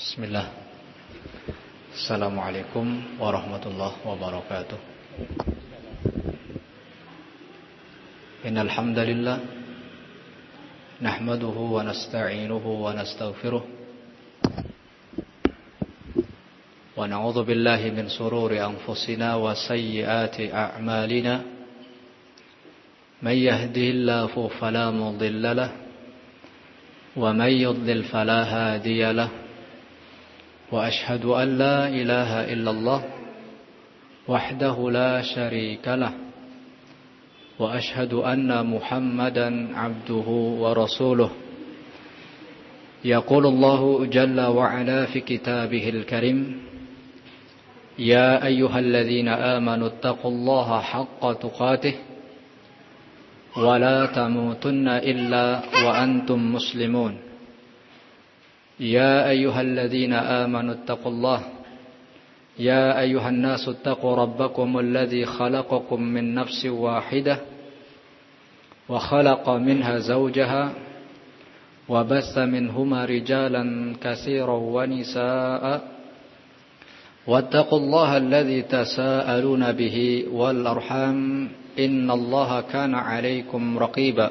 Bismillah. Assalamualaikum warahmatullahi wabarakatuh. Innal hamdalillah nahmaduhu wa nasta'inuhu wa nastaghfiruh wa na'udzu billahi min shururi anfusina wa sayyiati a'malina. May yahdihillahu fala mudilla lahu wa may yudlil fala hadiya lahu. وأشهد أن لا إله إلا الله وحده لا شريك له وأشهد أن محمدا عبده ورسوله. يقول الله جل وعلا في كتابه الكريم: يا أيها الذين آمنوا اتقوا الله حق تقاته ولا تموتن إلا وأنتم مسلمون. يا أيها الذين آمنوا اتقوا الله يا أيها الناس اتقوا ربكم الذي خلقكم من نفس واحدة وخلق منها زوجها وبث منهما رجالا كثيرا ونساء واتقوا الله الذي تساءلون به والأرحام إن الله كان عليكم رقيبا.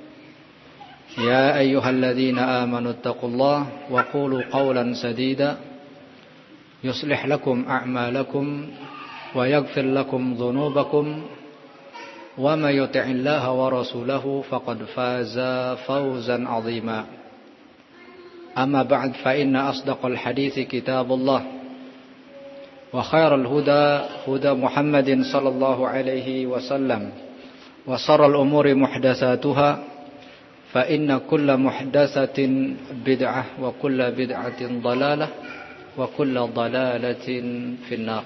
يا أيها الذين آمنوا اتقوا الله وقولوا قولا سديدا يصلح لكم أعمالكم ويغفر لكم ذنوبكم ومن يطع الله ورسوله فقد فاز فوزا عظيما. أما بعد فإن أصدق الحديث كتاب الله وخير الهدى هدى محمد صلى الله عليه وسلم وشر الأمور محدثاتها فإن كل محدثة بدعة وكل بدعة ضلالة وكل ضلالة في النار.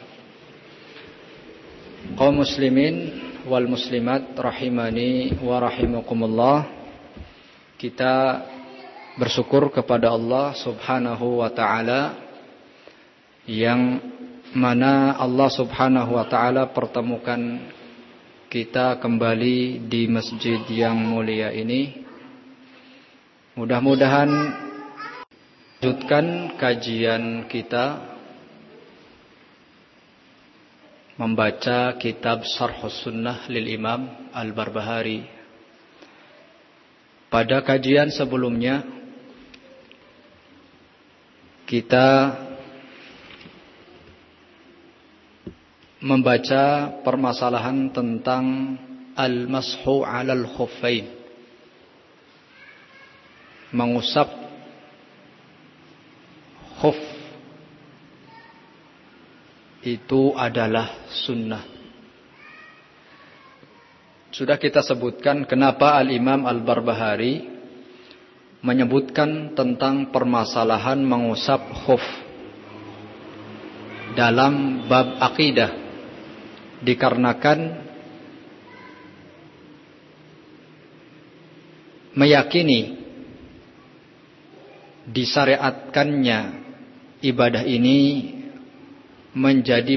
Kaum muslimin wal muslimat rahimani wa rahimakumullah. Kita bersyukur kepada Allah Subhanahu wa taala yang mana Allah Subhanahu wa taala pertemukan kita kembali di masjid yang mulia ini. Mudah-mudahan lanjutkan kajian kita membaca kitab Syarhus Sunnah lil Imam Al-Barbahari. Pada kajian sebelumnya kita membaca permasalahan tentang al-mashu 'alal khuffain, mengusap khuf itu adalah sunnah. Sudah kita sebutkan kenapa Al-Imam Al-Barbahari menyebutkan tentang permasalahan mengusap khuf dalam bab akidah, dikarenakan meyakini disyariatkannya ibadah ini menjadi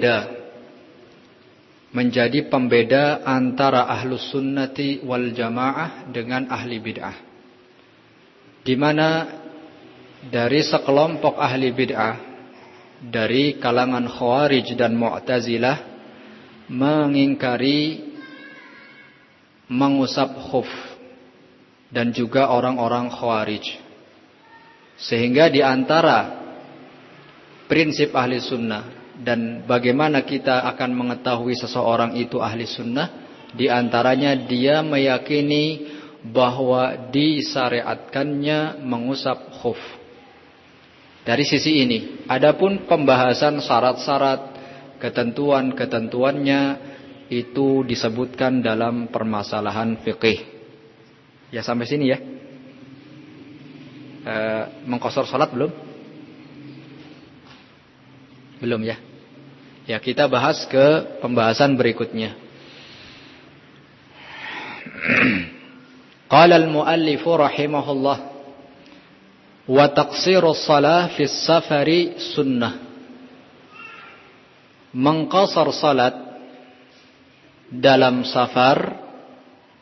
pembeda antara ahlus sunnati wal jamaah dengan ahli bid'ah, di mana dari sekelompok ahli bid'ah dari kalangan Khawarij dan Mu'tazilah mengingkari mengusap khuf, dan juga orang-orang Khawarij. Sehingga di antara prinsip ahli sunnah dan bagaimana kita akan mengetahui seseorang itu ahli sunnah, di antaranya dia meyakini bahwa disyariatkannya mengusap khuf. Dari sisi ini, adapun pembahasan syarat-syarat, ketentuan-ketentuannya itu disebutkan dalam permasalahan fikih. Ya, sampai sini ya. Mengqashar salat belum? Belum ya. Ya, kita bahas ke pembahasan berikutnya. Qala al-muallif rahimahullah wa taqsirus shalah fis safari sunnah. Mengqashar salat dalam safar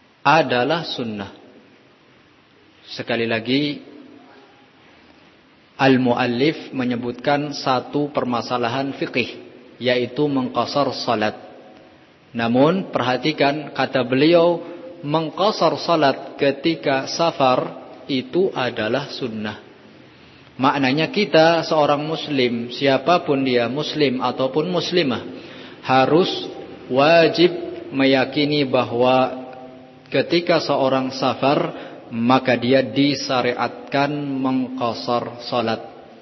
adalah sunnah. Sekali lagi, al-muallif menyebutkan satu permasalahan fikih, yaitu mengqasar salat. Namun perhatikan kata beliau, mengqasar salat ketika safar itu adalah sunnah. Maknanya kita seorang muslim, siapapun dia, muslim ataupun muslimah, harus wajib meyakini bahwa ketika seorang safar, maka dia disyariatkan mengqasar salat.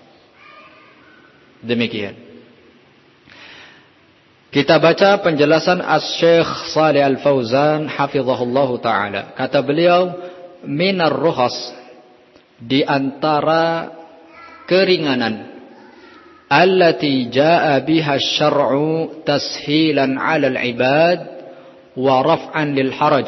Demikian. Kita baca penjelasan Asy-Syaikh Shalih Al-Fauzan hafizahullahu taala. Kata beliau, minar rukhas, di antara keringanan, allati jaa biha asy-syar'u tashilan 'alal 'ibad wa raf'an lil haraj,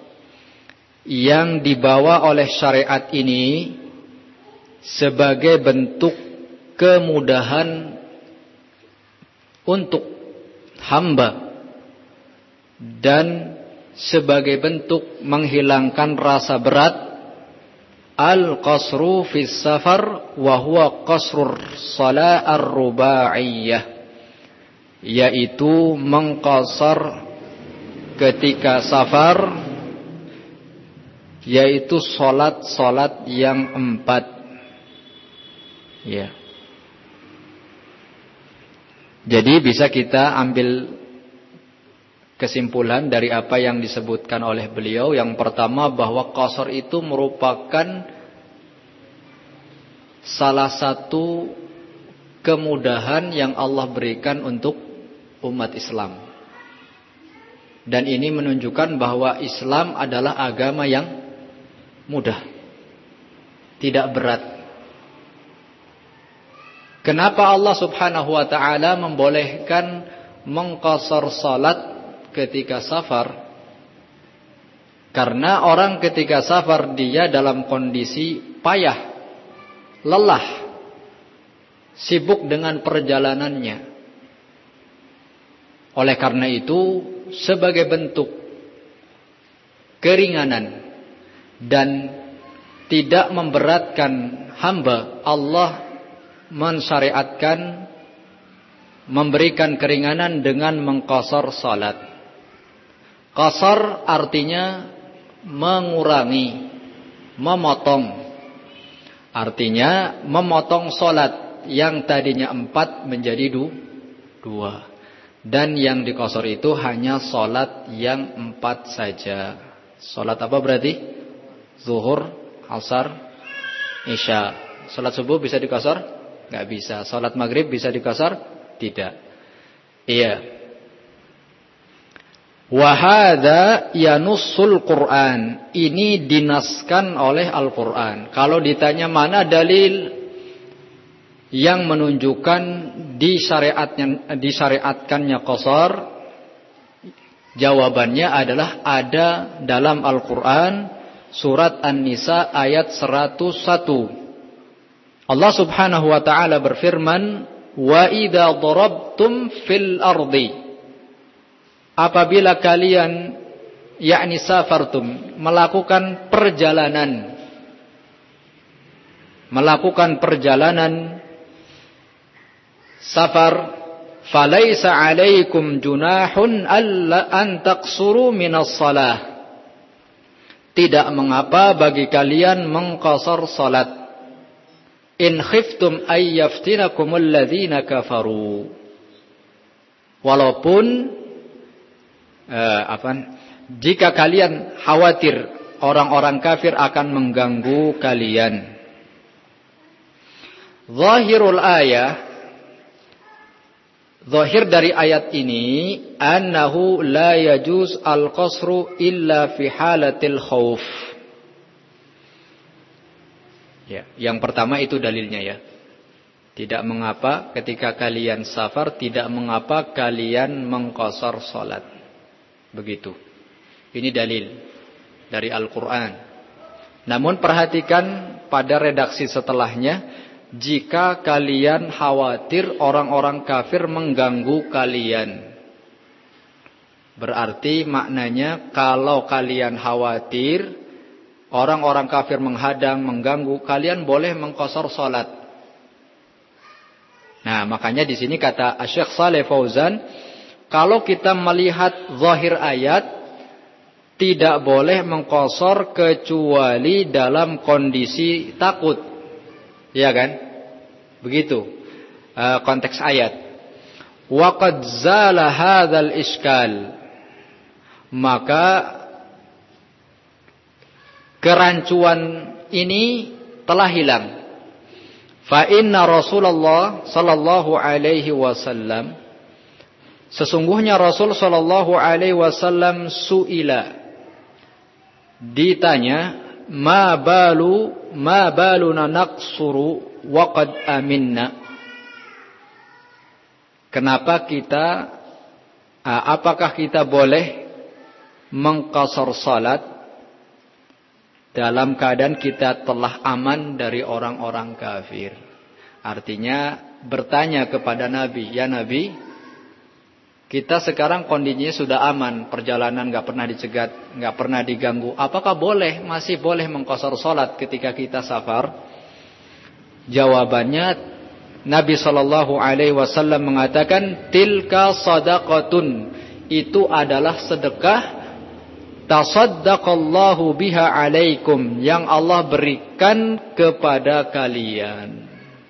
yang dibawa oleh syariat ini sebagai bentuk kemudahan untuk hamba dan sebagai bentuk menghilangkan rasa berat, al-qasru fis safar wa huwa qasrur shalah ar-rubaiyah, yaitu mengqasar ketika safar, yaitu salat-salat yang 4. Ya. Jadi bisa kita ambil kesimpulan dari apa yang disebutkan oleh beliau. Yang pertama, bahwa qasar itu merupakan salah satu kemudahan yang Allah berikan untuk umat Islam. Dan ini menunjukkan bahwa Islam adalah agama yang mudah, tidak berat. Kenapa Allah Subhanahu wa taala membolehkan mengqasar salat ketika safar? Karena orang ketika safar dia dalam kondisi payah, lelah, sibuk dengan perjalanannya. Oleh karena itu, sebagai bentuk keringanan dan tidak memberatkan hamba, Allah mensyariatkan, memberikan keringanan dengan mengqasar salat. Qasar artinya mengurangi, memotong. Artinya memotong salat yang tadinya 4 menjadi 2. Dan yang diqasar itu hanya salat yang 4 saja. Salat apa berarti? Zuhur, asar, isya. Salat subuh bisa diqasar? Enggak bisa. Salat maghrib bisa diqasar? Tidak. Iya. Wa hadza yanussul Qur'an. Ini dinaskan oleh Al-Qur'an. Kalau ditanya mana dalil yang menunjukkan disyariatkannya qasar, jawabannya adalah ada dalam Al-Qur'an, surat An-Nisa ayat 101. Allah Subhanahu wa taala berfirman, "Wa idza darabtum fil ardi." Apabila kalian, yakni safartum, melakukan perjalanan safar, falaisa 'alaikum junahun alla an taqsuru minas shalah. Tidak mengapa bagi kalian mengqasar salat. In khiftum ay yaftinakumul ladzina kafaru. Walaupun jika kalian khawatir orang-orang kafir akan mengganggu kalian. Zahirul ayah, zahir dari ayat ini, annahu la yajuz al-qasru illa fi halatil khauf. Ya, yang pertama itu dalilnya ya. Tidak mengapa ketika kalian safar, tidak mengapa kalian mengqasar salat. Begitu. Ini dalil dari Al-Qur'an. Namun perhatikan pada redaksi setelahnya, jika kalian khawatir orang-orang kafir mengganggu kalian. Berarti maknanya kalau kalian khawatir orang-orang kafir menghadang, mengganggu, kalian boleh mengqasar salat. Nah, makanya di sini kata Syekh Shalih Fauzan, kalau kita melihat zahir ayat, tidak boleh mengqashar kecuali dalam kondisi takut. Ya kan? Begitu konteks ayat. Wa qad zala hadzal iskal. Maka kerancuan ini telah hilang. Fa inna Rasulullah sallallahu alaihi wasallam, sesungguhnya Rasul sallallahu alaihi wasallam suila, ditanya, ma baluna naqsuru wa qad aminna. Kenapa kita apakah kita boleh mengqashar salat dalam keadaan kita telah aman dari orang-orang kafir? Artinya bertanya kepada Nabi, ya Nabi, kita sekarang kondisinya sudah aman, perjalanan gak pernah dicegat, gak pernah diganggu. Apakah masih boleh mengqashar salat ketika kita safar? Jawabannya, Nabi SAW mengatakan, tilka sadaqatun, itu adalah sedekah, tasaddaqallahu biha alaikum, yang Allah berikan kepada kalian.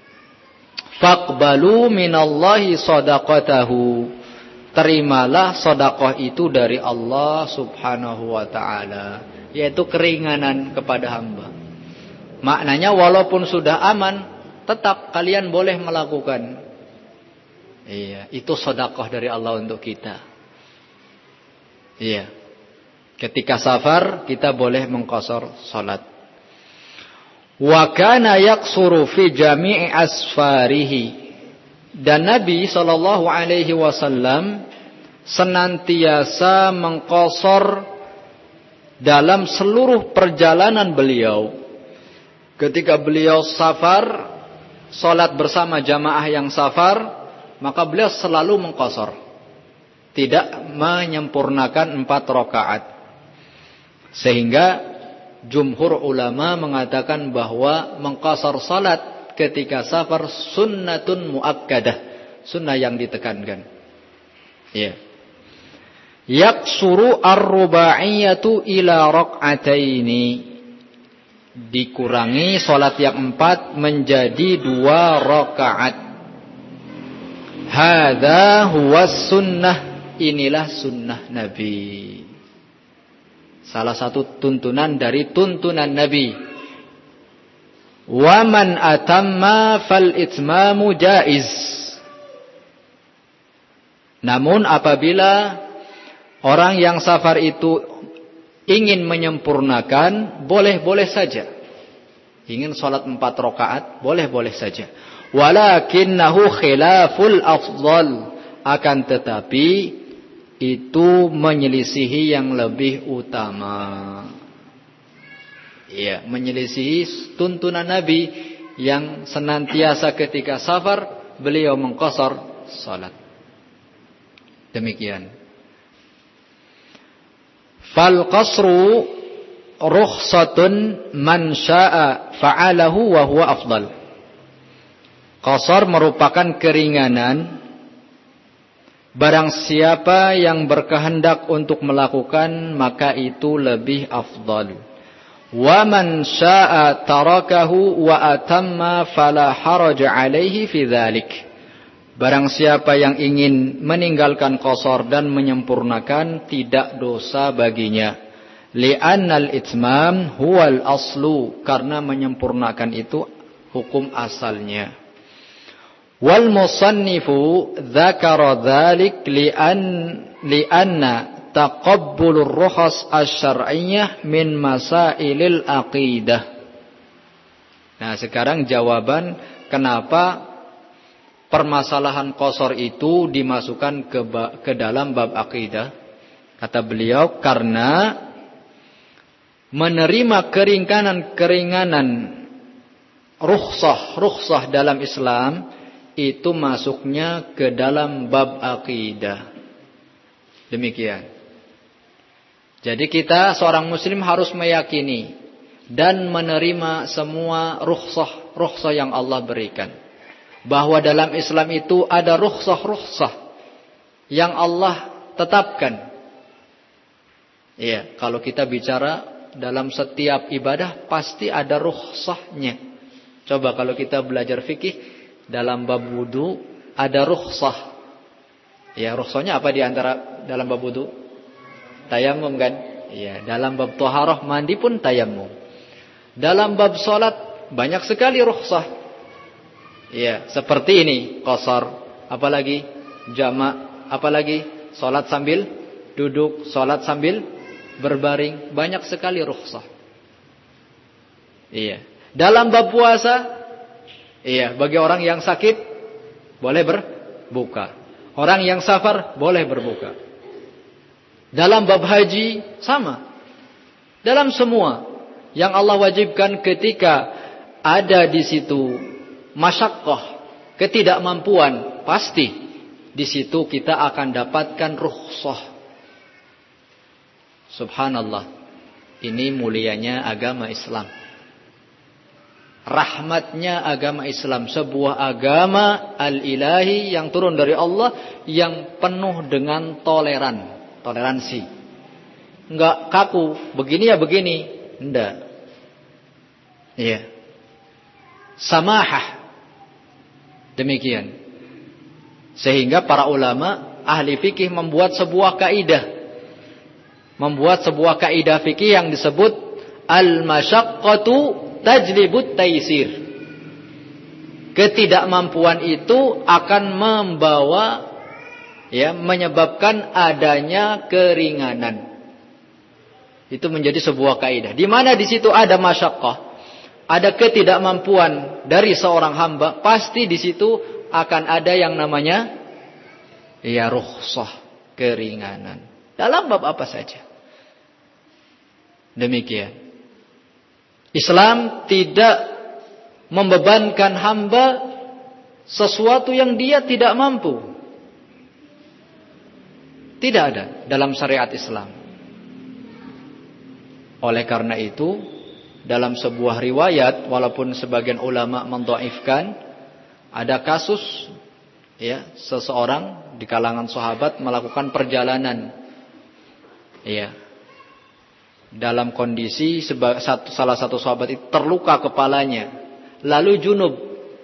Faqbalu minallahi sadaqatahu, terimalah sedekah itu dari Allah Subhanahu wa ta'ala, yaitu keringanan kepada hamba. Maknanya walaupun sudah aman, tetap kalian boleh melakukan. Iya, itu sedekah dari Allah untuk kita. Iya. Ketika safar kita boleh mengqashar salat. Wa kana yaqsuru fi jami'i asfarihi. Dan Nabi sallallahu alaihi wasallam senantiasa mengqashar dalam seluruh perjalanan beliau. Ketika beliau safar, salat bersama jamaah yang safar, maka beliau selalu mengqashar, tidak menyempurnakan 4 rakaat. Sehingga jumhur ulama mengatakan bahwa mengqashar salat ketika safar sunnatun muakkadah, sunnah yang ditekankan. Ya. Yaqsuru ar-rubaiyatu ila rak'ataini, dikurangi salat yang 4 menjadi 2 rakaat. Hadza huwa sunnah, inilah sunnah Nabi. Salah satu tuntunan dari tuntunan Nabi. Wa man atamma fal itmamu jaiz. Namun apabila orang yang safar itu ingin menyempurnakan, boleh-boleh saja. Ingin salat 4 rakaat, boleh-boleh saja. Walakinnahu khilaful afdal, akan tetapi itu menyelisihi yang lebih utama. Iya, menyelisihi tuntunan Nabi yang senantiasa ketika safar beliau mengqashar salat. Demikian. Fal qasru rukhsatun man syaa fa'alahu wa huwa afdal. Qashar merupakan keringanan, barang siapa yang berkehendak untuk melakukan maka itu lebih afdal. Wa man syaa tarakahu wa atamma fala haraja alaihi fi dzalik. Barang siapa yang ingin meninggalkan qashar dan menyempurnakan, tidak dosa baginya. Li'annal itmam huwal aslu, karena menyempurnakan itu hukum asalnya. Wal musannifu dzakara dzalik li'anna taqabbulur rukhas asy-syar'iyyah min masailil aqidah. Nah, sekarang jawaban kenapa permasalahan qashar itu dimasukkan ke dalam bab akidah. Kata beliau, karena menerima keringanan rukhsah dalam Islam itu masuknya ke dalam bab akidah. Demikian. Jadi kita seorang muslim harus meyakini dan menerima semua rukhsah yang Allah berikan. bahwa dalam Islam itu ada rukhsah-rukhsah yang Allah tetapkan. Iya, kalau kita bicara dalam setiap ibadah pasti ada rukhsahnya. Coba kalau kita belajar fikih dalam bab wudu ada rukhsah. Ya, rukhsahnya apa di antara dalam bab wudu? Tayamum kan? Iya, dalam bab thaharah mandi pun tayamum. Dalam bab salat banyak sekali rukhsah. Iya, seperti ini, qasar, apalagi jamak, apalagi salat sambil duduk, salat sambil berbaring, banyak sekali rukhsah. Iya. Dalam bab puasa, iya, bagi orang yang sakit boleh berbuka. Orang yang safar boleh berbuka. Dalam bab haji sama. Dalam semua yang Allah wajibkan ketika ada di situ masyaqqah, ketidakmampuan, pasti di situ kita akan dapatkan rukhsah. Subhanallah. Ini mulianya agama Islam. Rahmatnya agama Islam, sebuah agama al-ilahi yang turun dari Allah, yang penuh dengan toleransi. Enggak kaku, begini ya begini, enggak. Iya. Samahah. Demikian. Sehingga para ulama ahli fikih membuat sebuah kaidah. Membuat sebuah kaidah fikih yang disebut al-masyaqqatu tajlibut taisir. Ketidakmampuan itu akan membawa, ya, menyebabkan adanya keringanan. Itu menjadi sebuah kaidah. Di mana di situ ada masyaqqah, ada ketidakmampuan dari seorang hamba, pasti di situ akan ada yang namanya, ya, rukhsah, keringanan. Dalam bab apa saja. Demikian. Islam tidak membebankan hamba sesuatu yang dia tidak mampu. Tidak ada dalam syariat Islam. Oleh karena itu, dalam sebuah riwayat, walaupun sebagian ulama mendhaifkan, ada kasus, ya, seseorang di kalangan sahabat melakukan perjalanan, ya, dalam kondisi salah satu sahabat itu terluka kepalanya, lalu junub.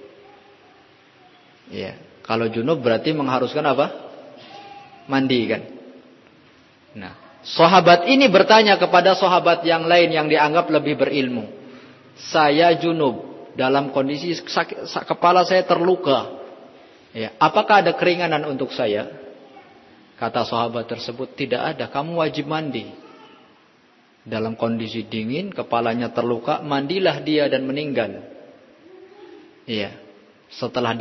Ya, kalau junub berarti mengharuskan apa? Mandi kan. Nah, sahabat ini bertanya kepada sahabat yang lain yang dianggap lebih berilmu. Saya junub, dalam kondisi kepala saya terluka. Ya, apakah ada keringanan untuk saya? Kata sahabat tersebut, tidak ada, kamu wajib mandi. Dalam kondisi dingin, kepalanya terluka, mandilah dia dan meninggal. Iya. Setelah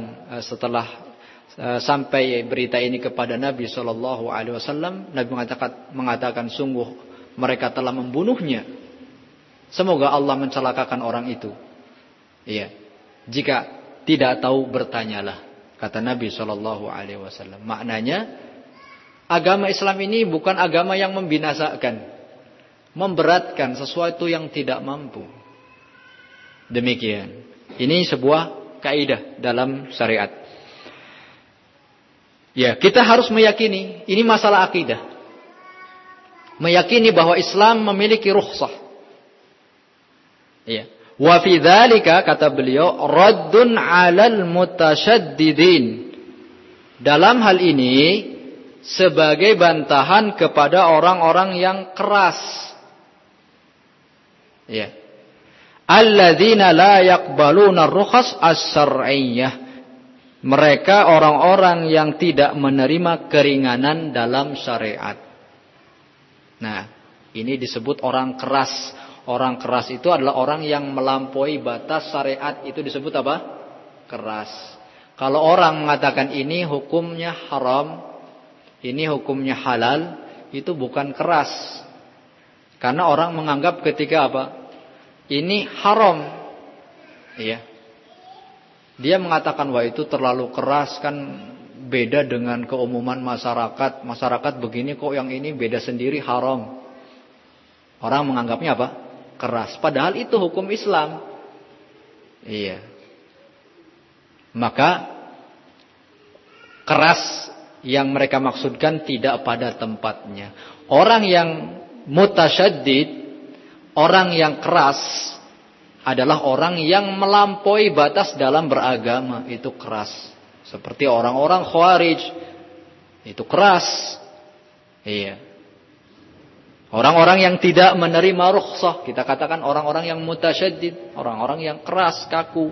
sampai berita ini kepada Nabi SAW, Nabi mengatakan sungguh mereka telah membunuhnya. Semoga Allah mencelakakan orang itu. Iya. Jika tidak tahu bertanyalah, kata Nabi SAW. Maknanya agama Islam ini bukan agama yang membinasakan, memberatkan sesuatu yang tidak mampu. Demikian. Ini sebuah kaidah dalam syariat. Ya, kita harus meyakini, ini masalah akidah. Meyakini bahwa Islam memiliki rukhsah. Ya. Wa fi dzalika, kata beliau, raddun 'alal mutasyaddidin. Dalam hal ini sebagai bantahan kepada orang-orang yang keras. Ya. Alladzina la yaqbaluna ar-rukhas as-syar'iyyah. Mereka orang-orang yang tidak menerima keringanan dalam syariat. Nah, ini disebut orang keras. Orang keras itu adalah orang yang melampaui batas syariat, itu disebut apa? Keras. Kalau orang mengatakan ini hukumnya haram, ini hukumnya halal, itu bukan keras. Karena orang menganggap ketika apa? Ini haram. Iya. Dia mengatakan wah itu terlalu keras, kan beda dengan keumuman masyarakat. Masyarakat begini kok, yang ini beda sendiri, haram. Orang menganggapnya apa? Keras. Padahal itu hukum Islam. Iya. Maka keras yang mereka maksudkan tidak pada tempatnya. Orang yang mutasyaddid, orang yang keras adalah orang yang melampaui batas dalam beragama. Itu keras. Seperti orang-orang Khawarij. Itu keras. Iya. Orang-orang yang tidak menerima rukhsah, kita katakan orang-orang yang mutasyaddid, orang-orang yang keras, kaku.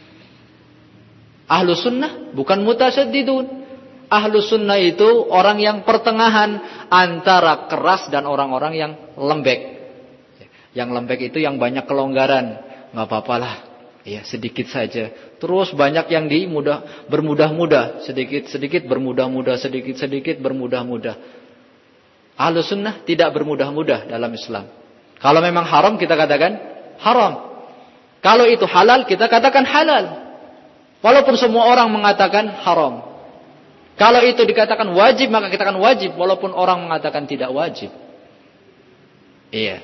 Ahlus sunnah bukan mutasyaddidun. Ahlus sunnah itu orang yang pertengahan antara keras dan orang-orang yang lembek. Yang lembek itu yang banyak kelonggaran. Nggak apa-apalah, ya sedikit saja. Terus banyak yang bermudah-mudah, sedikit-sedikit bermudah-mudah, sedikit-sedikit bermudah-mudah. Ahlus sunnah tidak bermudah-mudah dalam Islam. Kalau memang haram kita katakan haram. Kalau itu halal kita katakan halal. Walaupun semua orang mengatakan haram. Kalau itu dikatakan wajib maka kita katakan wajib. Walaupun orang mengatakan tidak wajib. Iya.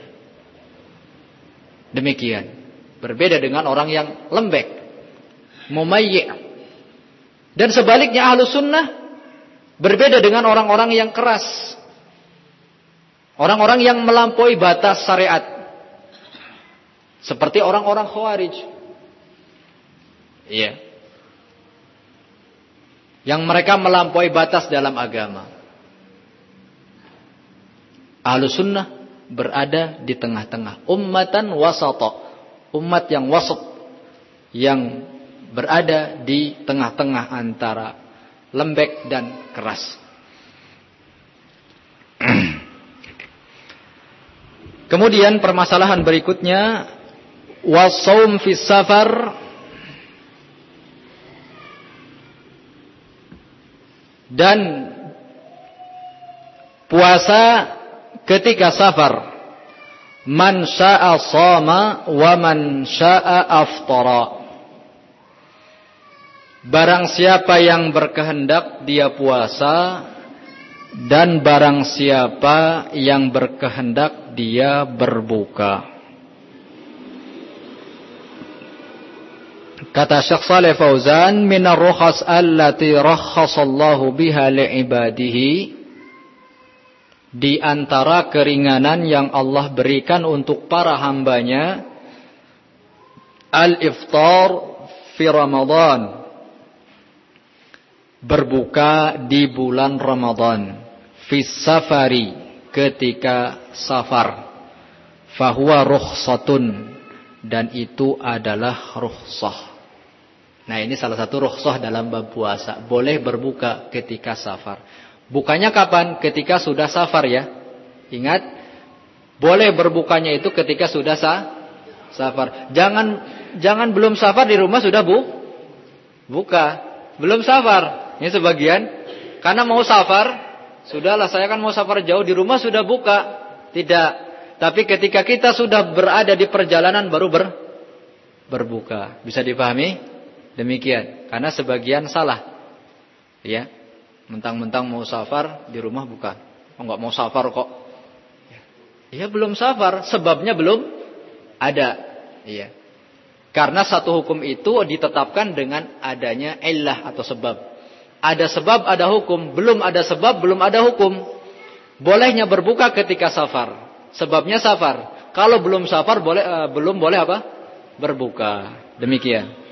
Demikian. Berbeda dengan orang yang lembek. Mumayyi'. Dan sebaliknya ahlus sunnah berbeda dengan orang-orang yang keras. Orang-orang yang melampaui batas syariat. Seperti orang-orang Khawarij. Iya. Yang mereka melampaui batas dalam agama. Ahlus sunnah berada di tengah-tengah. Ummatan wasata. Umat yang wasat. Yang berada di tengah-tengah antara lembek dan keras. Kemudian permasalahan berikutnya, wasaum fis safar, dan puasa ketika safar. Man syaa shama wa man syaa aftara. Barang siapa yang berkehendak dia puasa, dan barang siapa yang berkehendak dia berbuka. Kata Syekh Shalih Fauzan, minar rukhas allati rakhasallahu biha li'ibadihi, di antara keringanan yang Allah berikan untuk para hambanya, al-iftar fi Ramadan, berbuka di bulan Ramadan, fi safari, ketika safar, fahuwa rukhsatun, dan itu adalah rukhsah. Nah, ini salah satu rukhsah dalam bab puasa, boleh berbuka ketika safar. Bukanya kapan? Ketika sudah safar ya. Ingat, boleh berbukanya itu ketika sudah safar. Jangan belum safar di rumah sudah buka. Belum safar. Ini sebagian karena mau safar, sudahlah saya kan mau safar jauh, di rumah sudah buka. Tidak. Tapi ketika kita sudah berada di perjalanan baru berbuka. Bisa dipahami? Demikian. Karena sebagian salah. Ya. Mentang-mentang mau safar di rumah buka. Oh, enggak mau safar kok. Ya belum safar, sebabnya belum ada. Iya. Karena satu hukum itu ditetapkan dengan adanya illah atau sebab. Ada sebab, ada hukum. Belum ada sebab, belum ada hukum. Bolehnya berbuka ketika safar. Sebabnya safar. Kalau belum safar belum boleh apa? Berbuka. Demikian.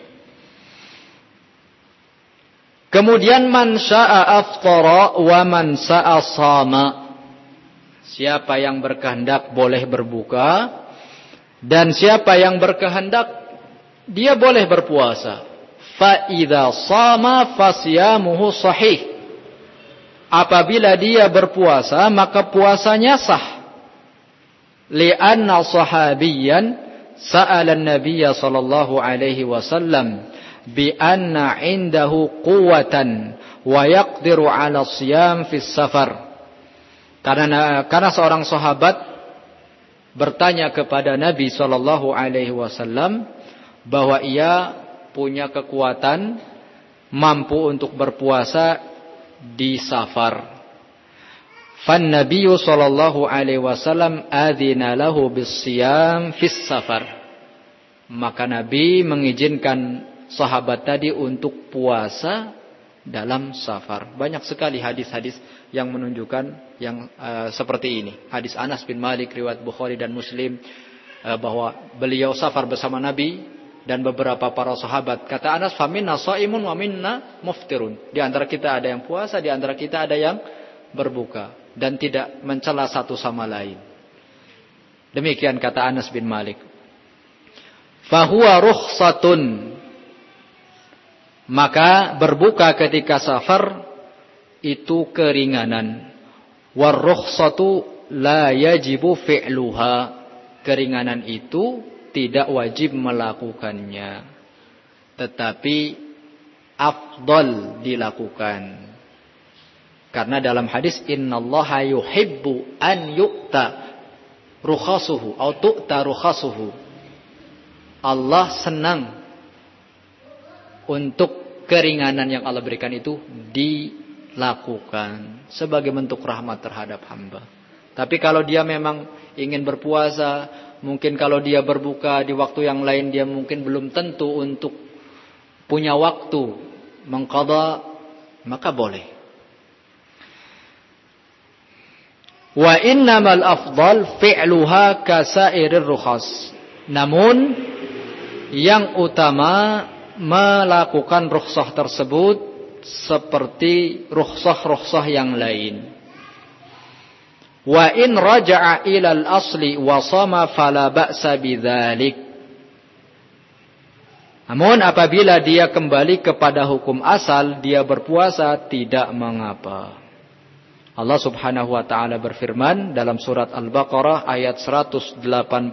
Kemudian man syaa aftara wa man syaa shama. Siapa yang berkehendak boleh berbuka, dan siapa yang berkehendak dia boleh berpuasa. Fa idza shama fasyamuhu sahih. Apabila dia berpuasa maka puasanya sah. Li'anna sahabiyan sa'ala an-nabiy sallallahu alaihi wasallam bi anna 'indahu quwwatan wa yaqdiru 'ala siyam fi safar. Karena seorang sahabat bertanya kepada Nabi sallallahu alaihi wasallam bahwa ia punya kekuatan mampu untuk berpuasa di safar. Fan Nabiyyu sallallahu alaihi wasallam adzina lahu bis-siyam fis safar. Maka Nabi mengizinkan sahabat tadi untuk puasa dalam safar. Banyak sekali hadis-hadis yang menunjukkan yang seperti ini. Hadis Anas bin Malik riwayat Bukhari dan Muslim bahwa beliau safar bersama Nabi dan beberapa para sahabat. Kata Anas, "Faminna shaimun wa minna muftirun." Di antara kita ada yang puasa, di antara kita ada yang berbuka dan tidak mencela satu sama lain. Demikian kata Anas bin Malik. Fahuwa rukhsatun. Maka berbuka ketika safar itu keringanan. Warrukhsatu la yajibu fi'luha. Keringanan itu tidak wajib melakukannya, tetapi afdal dilakukan. Karena dalam hadis innallaha yuhibbu an yu'ta rukhasuhu atau tu'ta rukhasuhu. Allah senang untuk keringanan yang Allah berikan itu dilakukan sebagai bentuk rahmat terhadap hamba. Tapi kalau dia memang ingin berpuasa, mungkin kalau dia berbuka di waktu yang lain dia mungkin belum tentu untuk punya waktu mengqadha, maka boleh. Wa innamal afdal fi'luha kasairir rukhas. Namun yang utama melakukan rukhsah tersebut seperti rukhsah-rukhsah yang lain. Wa in raja'a ilal asli wa sama fala ba'sa bidzalik. Namun apabila dia kembali kepada hukum asal, dia berpuasa, tidak mengapa. Allah Subhanahu wa taala berfirman dalam surat Al-Baqarah ayat 185,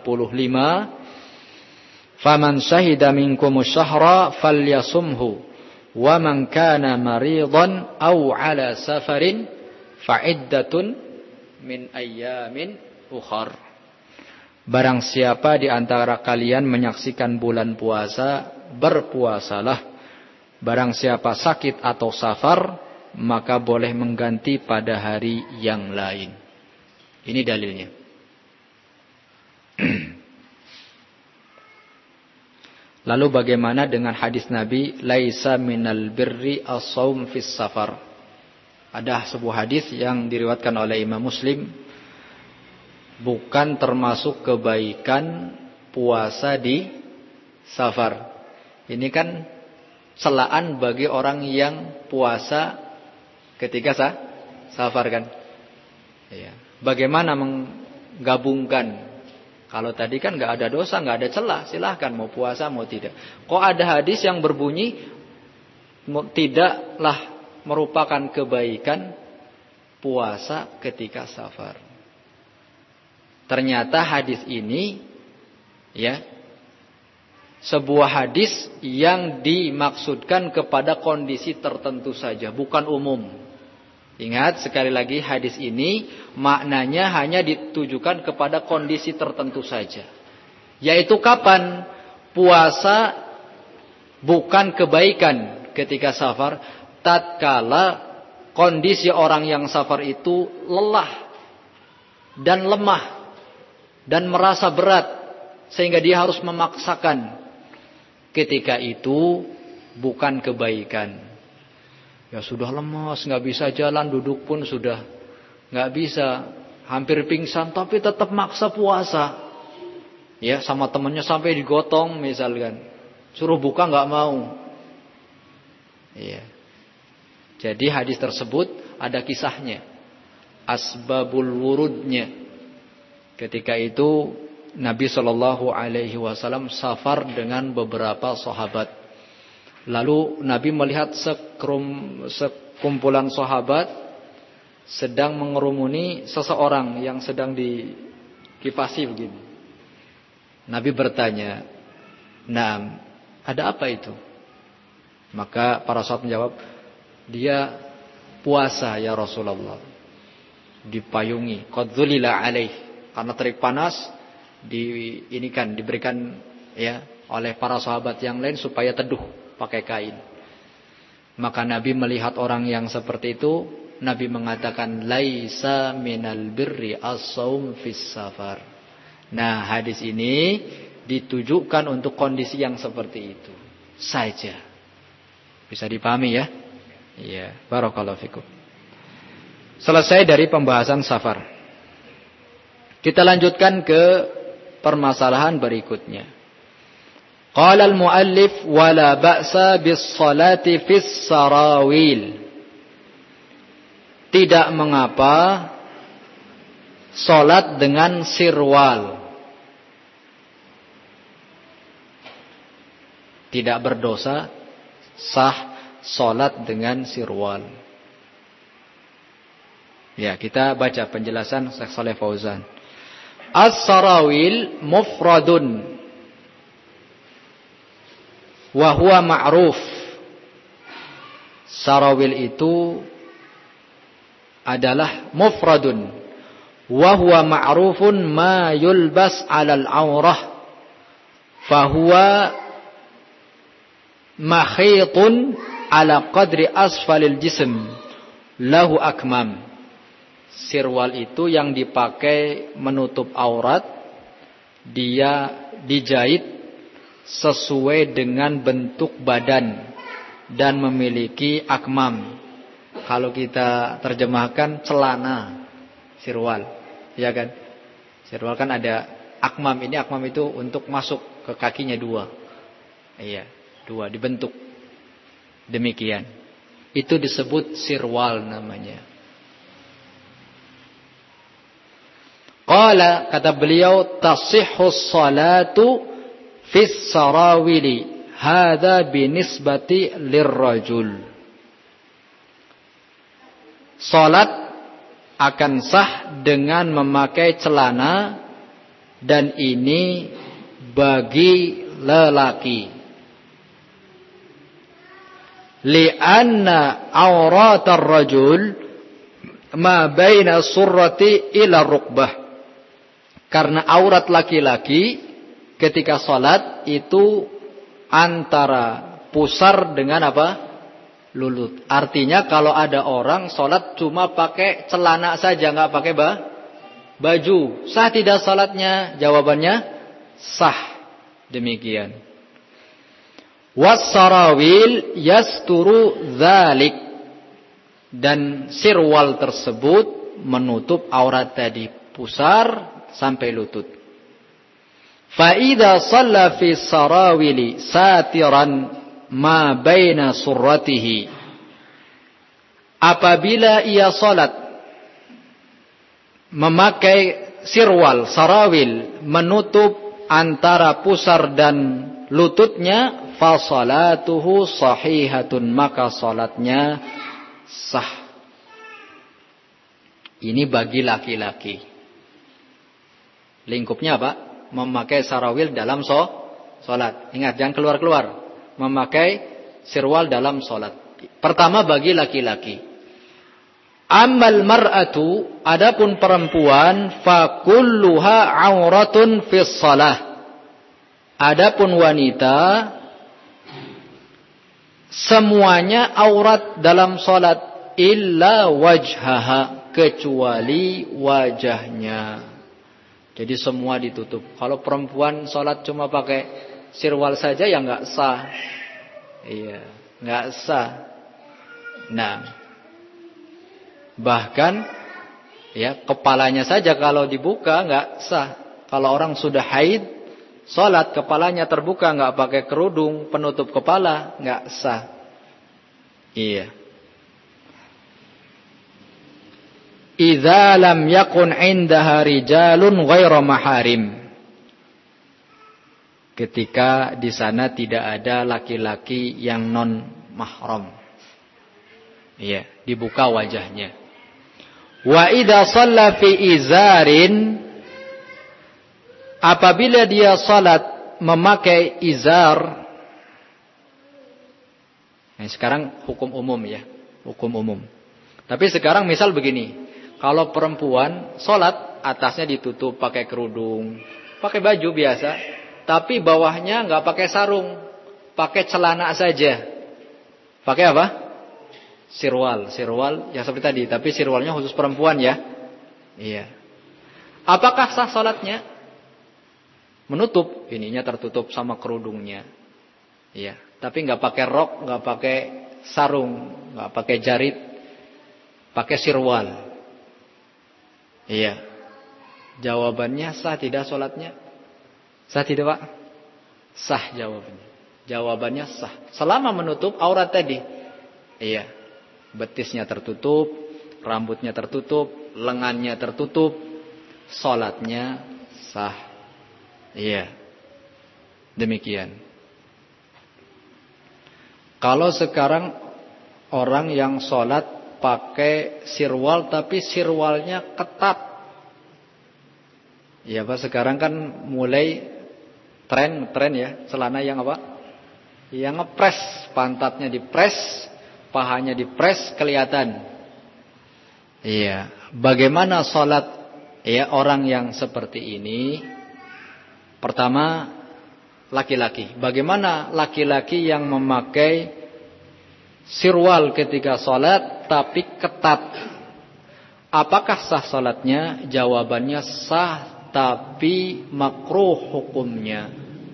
"Faman syahida minkumus syahra falyasumhu wa man kana maridan aw 'ala safarin fa'iddatun min ayyamin ukhar." Barang siapa di antara kalian menyaksikan bulan puasa, berpuasalah. Barang siapa sakit atau safar, maka boleh mengganti pada hari yang lain. Ini dalilnya. Lalu bagaimana dengan hadis Nabi, laisa minal birri as-shaum fis safar? Ada sebuah hadis yang diriwayatkan oleh Imam Muslim, bukan termasuk kebaikan puasa di safar. Ini kan celaan bagi orang yang puasa ketika safar kan. Ya. Bagaimana menggabungkan? Kalau tadi kan nggak ada dosa, nggak ada celah, silahkan mau puasa mau tidak. Kok ada hadis yang berbunyi tidaklah merupakan kebaikan puasa ketika safar? Ternyata hadis ini ya sebuah hadis yang dimaksudkan kepada kondisi tertentu saja, bukan umum. Ingat sekali lagi, hadis ini maknanya hanya ditujukan kepada kondisi tertentu saja. Yaitu kapan? Puasa bukan kebaikan ketika safar, tatkala kondisi orang yang safar itu lelah dan lemah dan merasa berat sehingga dia harus memaksakan. Ketika itu bukan kebaikan. Ya sudah lemas, nggak bisa jalan, duduk pun sudah nggak bisa, hampir pingsan, tapi tetap maksa puasa. Ya, sama temannya sampai digotong misalkan, suruh buka nggak mau. Ya. Jadi hadis tersebut ada kisahnya, asbabul wurudnya. Ketika itu Nabi Shallallahu Alaihi Wasallam safar dengan beberapa sahabat. Lalu Nabi melihat sekumpulan sahabat sedang mengerumuni seseorang yang sedang dikipasi begini. Nabi bertanya, "Naam, ada apa itu?" Maka para sahabat menjawab, "Dia puasa ya Rasulullah. Dipayungi, qad dzulila alaih, karena terik panas diberikan ya oleh para sahabat yang lain supaya teduh pakai kain." Maka Nabi melihat orang yang seperti itu, Nabi mengatakan laisa minal birri as-shaum fis safar. Nah, hadis ini ditujukan untuk kondisi yang seperti itu. saja. Bisa dipahami ya? Iya, barakallahu fikum. Selesai dari pembahasan safar. Kita lanjutkan ke permasalahan berikutnya. Qala al-muallif wala ba'sa bis-salati fis sarawil. Tidak mengapa salat dengan sirwal. Tidak berdosa, sah salat dengan sirwal. Ya, kita baca penjelasan Syekh Shalih Fauzan. As-sarawil mufradun wa huwa ma'ruf. Sarawil itu adalah mufradun wa huwa ma'rufun ma yulbas 'alal 'aurah fa huwa makhitun 'ala qadri asfalil jism lahu akmam. Sirwal itu yang dipakai menutup aurat, dia dijahit sesuai dengan bentuk badan dan memiliki akmam. Kalau kita terjemahkan celana sirwal, ya kan? Sirwal kan ada akmam. Ini akmam itu untuk masuk ke kakinya dua. Iya, dua dibentuk. Demikian. Itu disebut sirwal namanya. Qala, kata beliau, tasihhus salatu fis sarawili. Hadza binisbati lirrajul. Salat akan sah dengan memakai celana, dan ini bagi lelaki. Li'anna auratar rajul ma baina surrati ila rukbah. Karena aurat laki-laki ketika salat itu antara pusar dengan apa? Lulut. Artinya kalau ada orang salat cuma pakai celana saja, nggak pakai baju, sah tidak salatnya? Jawabannya sah. Demikian. Was-sarawil yasturu dzalik. Dan sirwal tersebut menutup aurat tadi, pusar sampai lutut. Fa idza shalla fi sarawili satiran ma baina surratihi. Apabila ia salat memakai sirwal, sarawil, menutup antara pusar dan lututnya, fa salatuhu sahihatun, maka salatnya sah. Ini bagi laki-laki. Lingkupnya apa? Memakai sarawil dalam salat. Ingat, jangan keluar-keluar. Memakai sirwal dalam salat. Pertama bagi laki-laki. Ammal mar'atu, adapun perempuan, fa kulluha auratun fis shalah. Adapun wanita, semuanya aurat dalam salat, illa wajhaha, kecuali wajahnya. Jadi semua ditutup. Kalau perempuan sholat cuma pakai sirwal saja ya nggak sah. Iya, nggak sah. Nah, bahkan ya kepalanya saja kalau dibuka nggak sah. Kalau orang sudah haid, sholat kepalanya terbuka, nggak pakai kerudung penutup kepala, nggak sah. Iya. Idza lam yakun indaha rijalun ghairu maharim. Ketika di sana tidak ada laki-laki yang non mahram. Iya, dibuka wajahnya. Wa idza shalla fi izarin, apabila dia salat memakai izar. Nah, sekarang hukum umum ya, hukum umum. Tapi sekarang misal begini. Kalau perempuan sholat atasnya ditutup pakai kerudung, pakai baju biasa, tapi bawahnya nggak pakai sarung, pakai celana saja. Pakai apa? Sirwal yang seperti tadi, tapi sirwalnya khusus perempuan ya. Iya. Apakah sah sholatnya? Menutup, ininya tertutup sama kerudungnya. Iya. tapi nggak pakai rok, nggak pakai sarung, nggak pakai jarit, pakai sirwal. Iya. Jawabannya sah tidak sholatnya? Sah tidak, Pak? Sah jawabannya. Jawabannya sah. Selama menutup aurat tadi. Iya. Betisnya tertutup, rambutnya tertutup, lengannya tertutup, sholatnya sah. Iya. Demikian. Kalau sekarang orang yang sholat pakai sirwal tapi sirwalnya ketat. Ya Pak, sekarang kan mulai tren ya, celana yang apa? Yang ngepres, pantatnya dipres, pahanya dipres, kelihatan. Iya, bagaimana sholat ya orang yang seperti ini? Pertama, laki-laki. Bagaimana laki-laki yang memakai sirwal ketika sholat tapi ketat? Apakah sah sholatnya? Jawabannya sah, tapi makruh hukumnya.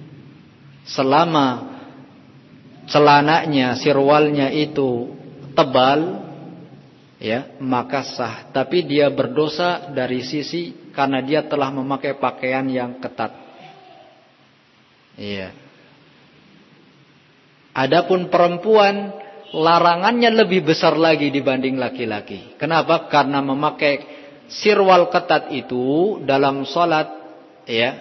Selama celananya, sirwalnya itu tebal, ya, maka sah. Tapi dia berdosa dari sisi karena dia telah memakai pakaian yang ketat. Iya. Adapun perempuan, larangannya lebih besar lagi dibanding laki-laki. Kenapa? Karena memakai sirwal ketat itu dalam sholat, ya,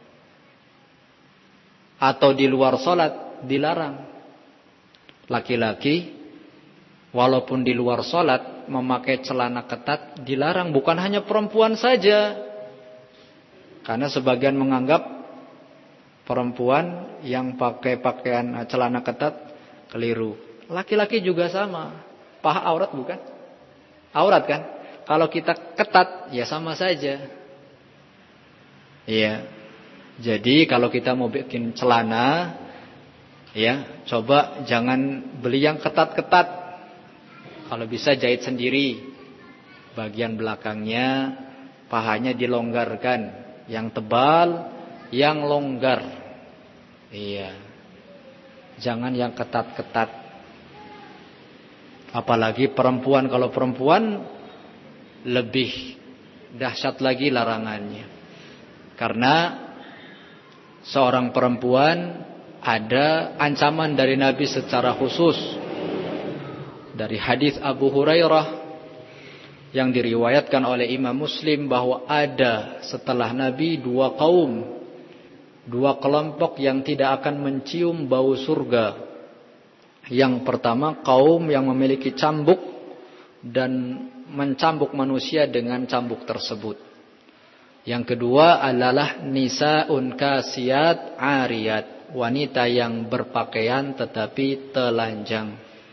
atau di luar sholat dilarang. Laki-laki walaupun di luar sholat memakai celana ketat dilarang. Bukan hanya perempuan saja, karena sebagian menganggap perempuan yang pakai pakaian celana ketat keliru. Laki-laki juga sama. Paha aurat bukan? Aurat kan? Kalau kita ketat, ya sama saja. Iya. Jadi kalau kita mau bikin celana, ya, coba jangan beli yang ketat-ketat. Kalau bisa jahit sendiri. Bagian belakangnya, pahanya dilonggarkan. Yang tebal, yang longgar. Iya. Jangan yang ketat-ketat. Apalagi perempuan. Kalau perempuan lebih dahsyat lagi larangannya. Karena seorang perempuan ada ancaman dari Nabi secara khusus. Dari hadis Abu Hurairah yang diriwayatkan oleh Imam Muslim bahwa ada setelah Nabi dua kaum, dua kelompok yang tidak akan mencium bau surga. Yang pertama kaum yang memiliki cambuk dan mencambuk manusia dengan cambuk tersebut. Yang kedua adalah nisaun kasiyat ariyat, wanita yang berpakaian tetapi telanjang.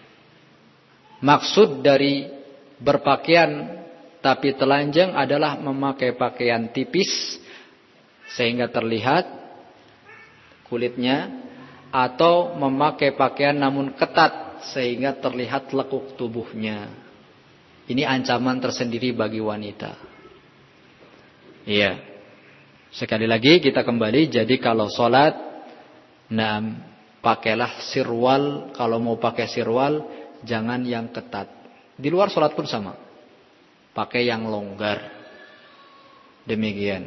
Maksud dari berpakaian tapi telanjang adalah memakai pakaian tipis sehingga terlihat kulitnya, atau memakai pakaian namun ketat sehingga terlihat lekuk tubuhnya. Ini ancaman tersendiri bagi wanita. Iya. Sekali lagi kita kembali. Jadi kalau sholat, pakailah sirwal. Kalau mau pakai sirwal, jangan yang ketat. Di luar sholat pun sama. Pakai yang longgar. Demikian.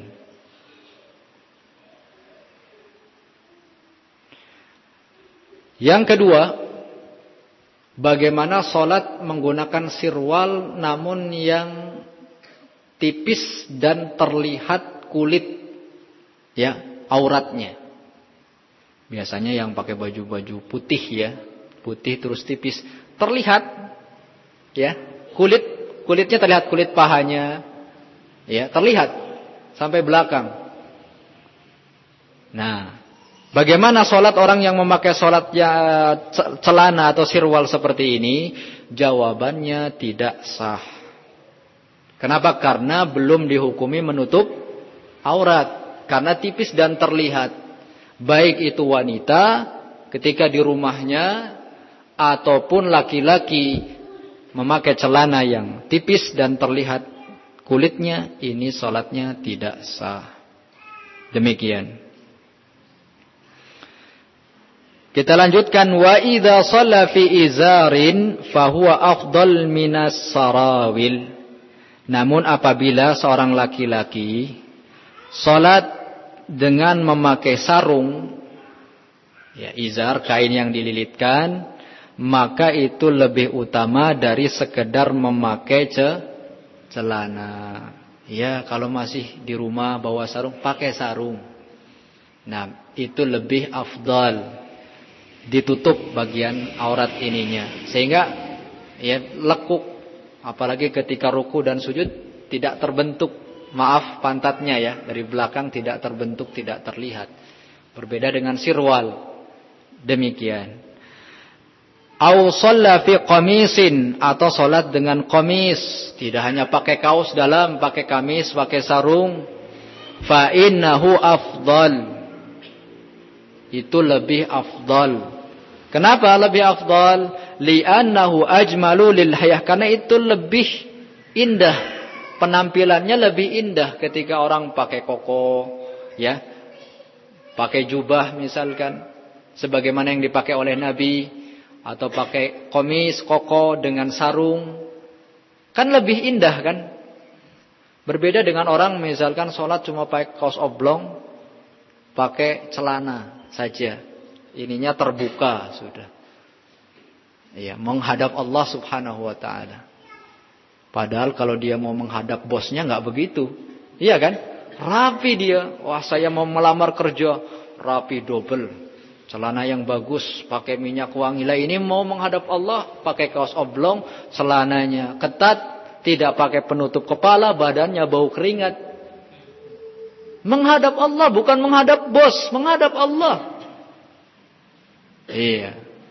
Yang kedua, bagaimana sholat menggunakan sirwal namun yang tipis dan terlihat kulit, ya, auratnya. Biasanya yang pakai baju-baju putih, ya, putih terus tipis, terlihat, ya, kulitnya terlihat, kulit pahanya, ya, terlihat sampai belakang. Nah, bagaimana sholat orang yang memakai sholat celana atau sirwal seperti ini? Jawabannya tidak sah. Kenapa? Karena belum dihukumi menutup aurat. Karena tipis dan terlihat. Baik itu wanita ketika di rumahnya, ataupun laki-laki memakai celana yang tipis dan terlihat kulitnya, ini sholatnya tidak sah. Demikian. Kita lanjutkan, wa idza shalla fi izarin fahuwa afdal minas sarawil. Namun apabila seorang laki-laki salat dengan memakai sarung, ya, izar, kain yang dililitkan, maka itu lebih utama dari sekedar memakai celana. Ya, kalau masih di rumah bawa sarung, pakai sarung. Nah, itu lebih afdal. Ditutup bagian aurat ininya, sehingga ya lekuk, apalagi ketika ruku dan sujud tidak terbentuk, maaf, pantatnya ya, dari belakang tidak terbentuk, tidak terlihat. Berbeda dengan sirwal. Demikian. Au shalla fi qamisin, atau salat dengan qamis, tidak hanya pakai kaos dalam, pakai kamis, pakai sarung. Fa innahu afdal, itu lebih afdal. Kenapa lebih afdal? Li'annahu ajmalu lil hayah, karena itu lebih indah, penampilannya lebih indah ketika orang pakai koko, ya, pakai jubah misalkan, sebagaimana yang dipakai oleh Nabi, atau pakai komis, koko dengan sarung, kan lebih indah kan? Berbeda dengan orang misalkan sholat cuma pakai kaos oblong, pakai celana saja, ininya terbuka sudah, ya, menghadap Allah Subhanahu wa ta'ala. Padahal kalau dia mau menghadap bosnya nggak begitu, iya kan? Rapi dia. Wah, saya mau melamar kerja, rapi double, celana yang bagus, pakai minyak wangi. Lah ini mau menghadap Allah, pakai kaos oblong, celananya ketat, tidak pakai penutup kepala, badannya bau keringat. Menghadap Allah, bukan menghadap bos, menghadap Allah. Iya.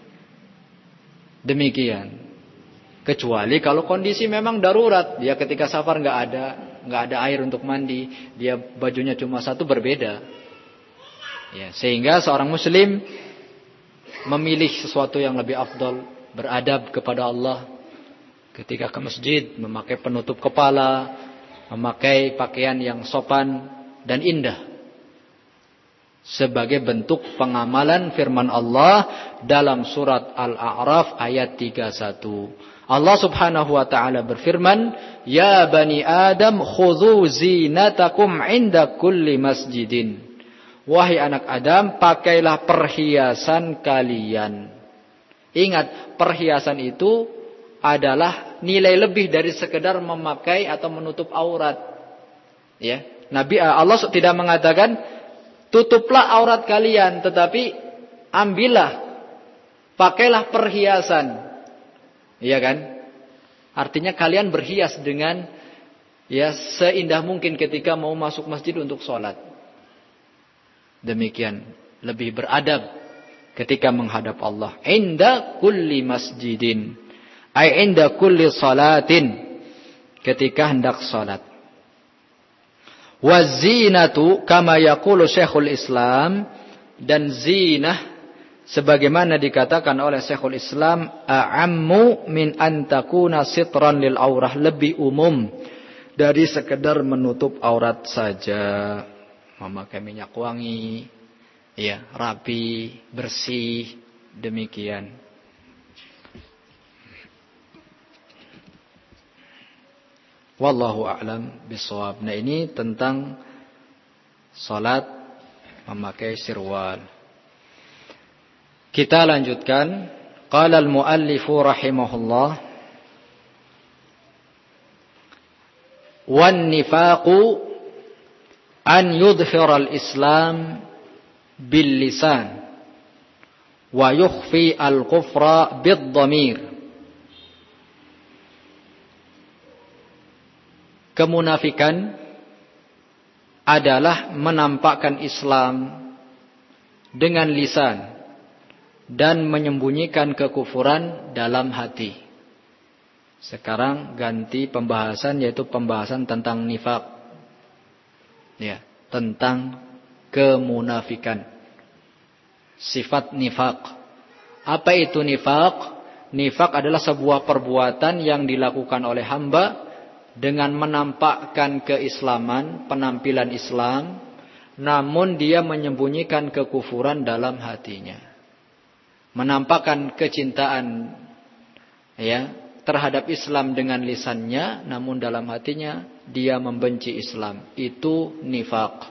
Demikian. Kecuali kalau kondisi memang darurat, dia ketika safar nggak ada air untuk mandi, dia bajunya cuma satu, berbeda. Ya, sehingga seorang muslim memilih sesuatu yang lebih afdal, beradab kepada Allah ketika ke masjid, memakai penutup kepala, memakai pakaian yang sopan dan indah, sebagai bentuk pengamalan firman Allah dalam surat Al-A'raf ayat 31. Allah Subhanahu wa ta'ala berfirman, ya bani Adam khudhu zinatakum inda kulli masjidin. Wahai anak Adam, pakailah perhiasan kalian. Ingat, perhiasan itu adalah nilai lebih dari sekedar memakai atau menutup aurat. Ya, Allah tidak mengatakan tutuplah aurat kalian, tetapi ambillah, pakailah perhiasan. Iya kan? Artinya kalian berhias dengan, ya, seindah mungkin ketika mau masuk masjid untuk sholat. Demikian, lebih beradab ketika menghadap Allah. Inda kulli masjidin, ay inda kulli salatin, ketika hendak sholat. Wazinatu kama yaqulu Syekhul Islam, dan zinah sebagaimana dikatakan oleh Syekhul Islam, a'ammu min an takuna sitran lil aurah, lebih umum dari sekedar menutup aurat saja. Memakai minyak wangi, ya, rapi, bersih, demikian. Wallahu a'lam bishawab. Nah, ini tentang salat memakai sirwal. Kita lanjutkan. Qala al-muallifu rahimahullah, wan nifaqu an yudhhira al-islam bil lisan wa yukhfi al-kufra bid dhamir. Kemunafikan adalah menampakkan Islam dengan lisan dan menyembunyikan kekufuran dalam hati. Sekarang ganti pembahasan, yaitu pembahasan tentang nifaq. Ya, tentang kemunafikan. Sifat nifaq. Apa itu nifaq? Nifaq adalah sebuah perbuatan yang dilakukan oleh hamba dengan menampakkan keislaman, penampilan Islam, namun dia menyembunyikan kekufuran dalam hatinya. menampakkan kecintaan ya terhadap Islam dengan lisannya, namun dalam hatinya dia membenci Islam. Itu nifaq.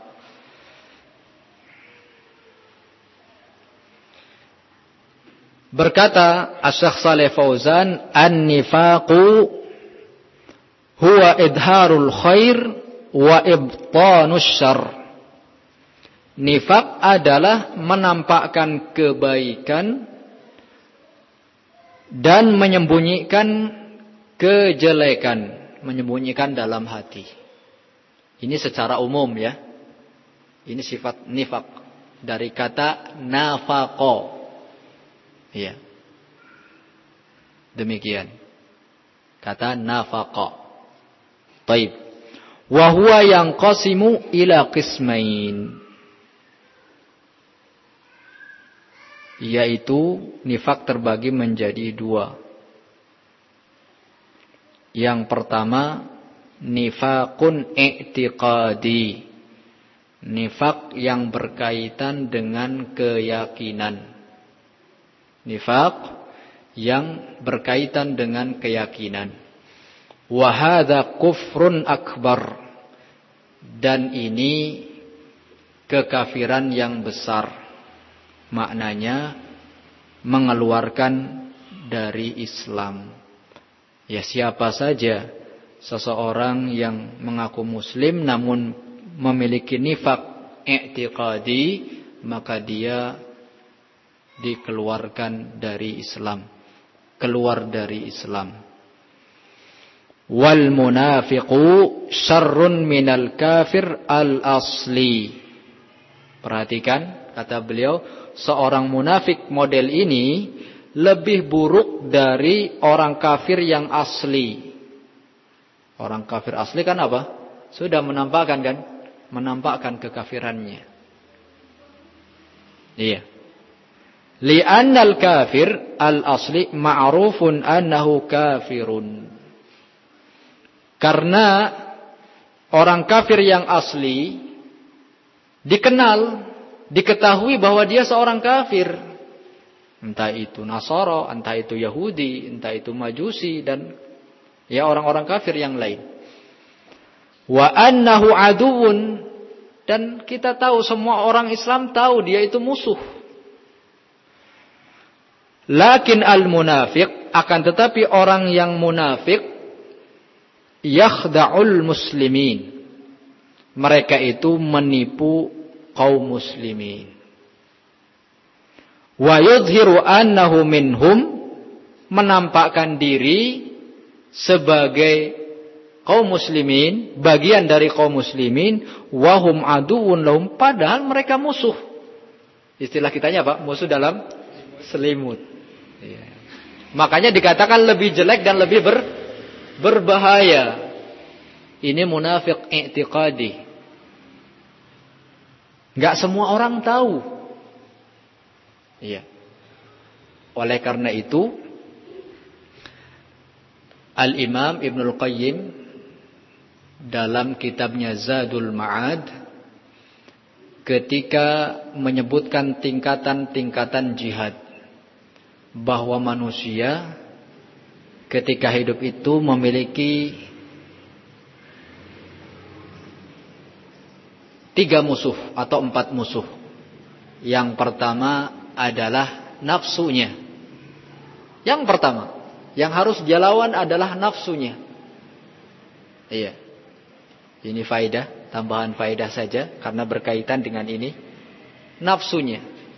Berkata Asy-Syaikh Shalih Fauzan, "An-nifaqu huwa idharul khair wa ibtanus syarr." Nifaq adalah menampakkan kebaikan dan menyembunyikan kejelekan, menyembunyikan dalam hati. Ini secara umum ya. Ini sifat nifaq dari kata nafaqo. Ya. Demikian. Kata nafaqo. Taib. Wa huwa yanqasimu ila qismain. Yaitu nifak terbagi menjadi dua. Yang pertama nifakun i'tiqadi, nifak yang berkaitan dengan keyakinan. Nifak yang berkaitan dengan keyakinan. Wa hadza kufrun akbar, dan ini kekafiran yang besar. Maknanya mengeluarkan dari Islam. Ya, siapa saja seseorang yang mengaku muslim namun memiliki nifaq i'tiqadi, maka dia dikeluarkan dari Islam, keluar dari Islam. Wal munafiqu syarrun minal kafir al asli. Perhatikan kata beliau, seorang munafik model ini lebih buruk dari orang kafir yang asli. Orang kafir asli kan apa? Sudah menampakkan kan? Menampakkan kekafirannya. Iya. Li'annal kafir al-asli ma'rufun annahu kafirun. Karena orang kafir yang asli dikenal, diketahui bahwa dia seorang kafir. Entah itu Nasara, entah itu Yahudi, entah itu Majusi, dan ya orang-orang kafir yang lain. Wa annahu aduwwun, dan kita tahu, semua orang Islam tahu dia itu musuh. Lakin al-munafiq, akan tetapi orang yang munafik, yakhda'ul muslimin, mereka itu menipu kaum muslimin. Wa yudhiru annahu minhum, menampakkan diri sebagai kaum muslimin, bagian dari kaum muslimin. Wa hum aduwwun lahum, padahal mereka musuh. Istilah kitanya apa? Musuh dalam selimut. Ya. Makanya dikatakan lebih jelek dan lebih berbahaya. Ini munafik i'tiqadi. Enggak semua orang tahu. Iya. Oleh karena itu, Al-Imam Ibnul Qayyim dalam kitabnya Zadul Ma'ad, ketika menyebutkan tingkatan-tingkatan jihad, bahwa manusia ketika hidup itu memiliki 3 musuh atau 4 musuh. Yang pertama adalah nafsunya. Yang pertama yang harus dia lawan adalah nafsunya. Iya. Ini faedah, tambahan faedah saja karena berkaitan dengan ini. Nafsunya.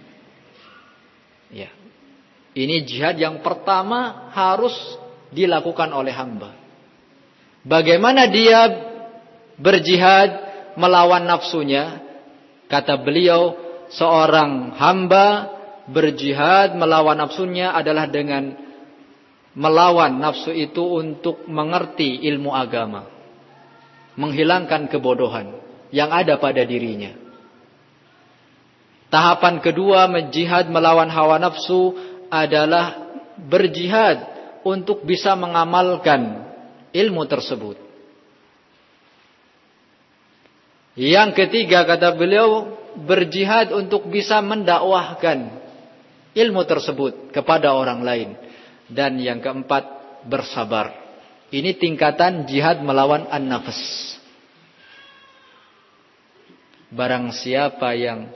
Iya. Ini jihad yang pertama harus dilakukan oleh hamba. Bagaimana dia berjihad melawan nafsunya? Kata beliau, seorang hamba berjihad melawan nafsunya adalah dengan melawan nafsu itu untuk mengerti ilmu agama, menghilangkan kebodohan yang ada pada dirinya. Tahapan kedua menjihad melawan hawa nafsu adalah berjihad untuk bisa mengamalkan ilmu tersebut. Yang ketiga kata beliau, berjihad untuk bisa mendakwahkan ilmu tersebut kepada orang lain. Dan yang keempat, bersabar. Ini tingkatan jihad melawan an-nafs. Barang siapa yang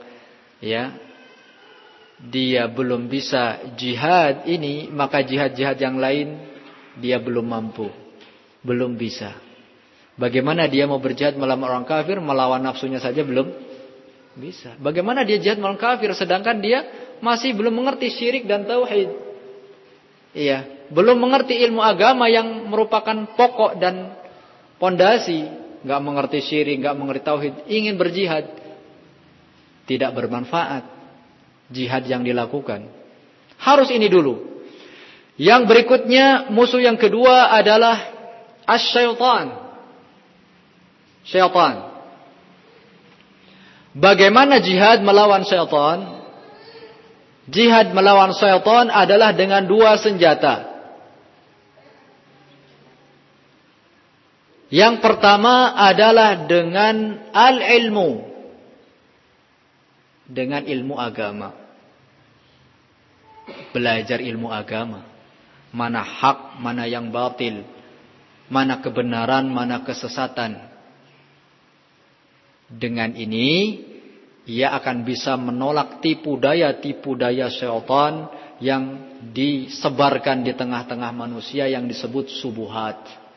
dia belum bisa jihad ini, maka jihad-jihad yang lain dia belum mampu, belum bisa. Bagaimana dia mau berjihad melawan orang kafir, melawan nafsunya saja belum bisa. Bagaimana dia jihad melawan kafir sedangkan dia masih belum mengerti syirik dan tauhid. Iya, belum mengerti ilmu agama yang merupakan pokok dan pondasi. Enggak mengerti syirik, enggak mengerti tauhid, ingin berjihad, tidak bermanfaat jihad yang dilakukan. Harus ini dulu. Yang berikutnya, musuh yang kedua adalah asy-syaitan. Syaitan. Bagaimana jihad melawan syaitan? Jihad melawan syaitan adalah dengan dua senjata. Yang pertama adalah dengan al-ilmu. Dengan ilmu agama. Belajar ilmu agama. Mana hak, mana yang batil. Mana kebenaran, mana kesesatan. Dengan ini, ia akan bisa menolak tipu daya syaitan yang disebarkan di tengah-tengah manusia yang disebut subuhat.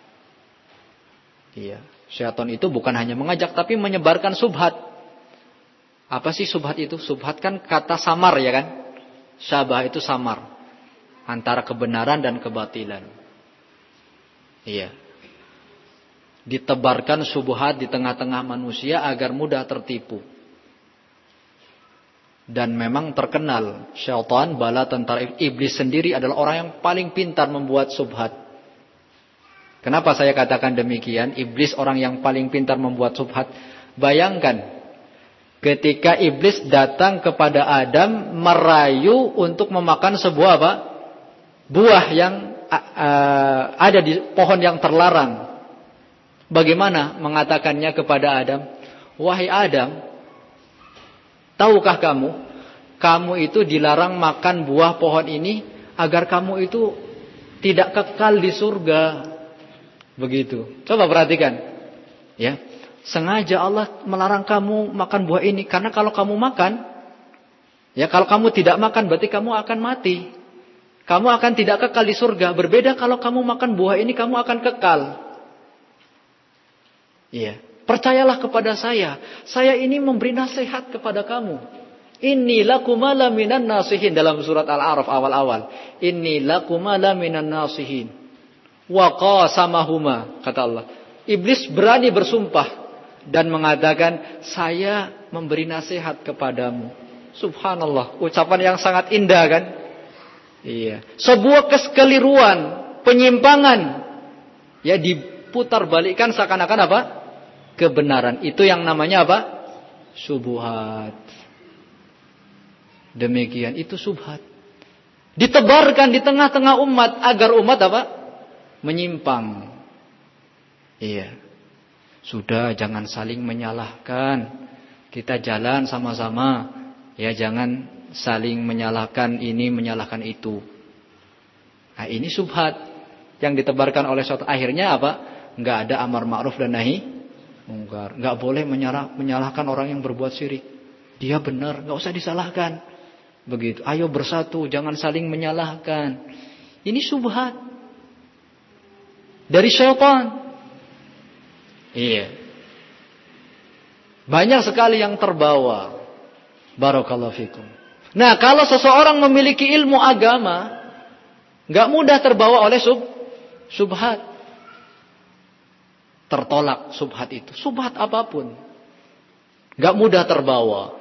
Iya, syaitan itu bukan hanya mengajak tapi menyebarkan subhat. Apa sih subhat itu? Subhat kan kata samar ya kan? Syabah itu samar antara kebenaran dan kebatilan. Iya. Ditebarkan subuhat di tengah-tengah manusia agar mudah tertipu. Dan memang terkenal syaitan, bala tentara iblis sendiri adalah orang yang paling pintar membuat subhat. Kenapa saya katakan demikian? Iblis orang yang paling pintar membuat subhat. Bayangkan ketika iblis datang kepada Adam merayu untuk memakan sebuah apa? Buah yang ada di pohon yang terlarang. Bagaimana mengatakannya kepada Adam? Wahai Adam, tahukah kamu itu dilarang makan buah pohon ini agar kamu itu tidak kekal di surga. Begitu. Coba perhatikan. Ya. Sengaja Allah melarang kamu makan buah ini karena kalau kamu makan, ya kalau kamu tidak makan berarti kamu akan mati. Kamu akan tidak kekal di surga. Berbeda kalau kamu makan buah ini kamu akan kekal. Iya. Percayalah kepada saya. Saya ini memberi nasihat kepada kamu. Inni lakumala minan nasihin. Dalam surat Al-A'raf awal-awal. Inni lakumala minan nasihin. Wa qasamahuma. Kata Allah. Iblis berani bersumpah. Dan mengatakan. Saya memberi nasihat kepadamu. Subhanallah. Ucapan yang sangat indah kan. Iya. Sebuah kekeliruan. Penyimpangan. Ya diputar balikkan seakan-akan apa? Kebenaran. Itu yang namanya apa? Subuhat. Demikian. Itu subhat. Ditebarkan di tengah-tengah umat. Agar umat apa? Menyimpang. Iya. Sudah jangan saling menyalahkan. Kita jalan sama-sama. Ya jangan saling menyalahkan ini, menyalahkan itu. Nah ini subhat. Yang ditebarkan oleh syaitan. Akhirnya apa? Enggak ada amar ma'ruf dan nahi mungkar. Enggak boleh menyalahkan orang yang berbuat syirik. Dia benar, enggak usah disalahkan. Begitu. Ayo bersatu, jangan saling menyalahkan. Ini subhat dari syaitan. Iya. Banyak sekali yang terbawa. Barakallahu fikum. Nah, kalau seseorang memiliki ilmu agama, enggak mudah terbawa oleh subhat. Tertolak subhat itu. Subhat apapun. Gak mudah terbawa.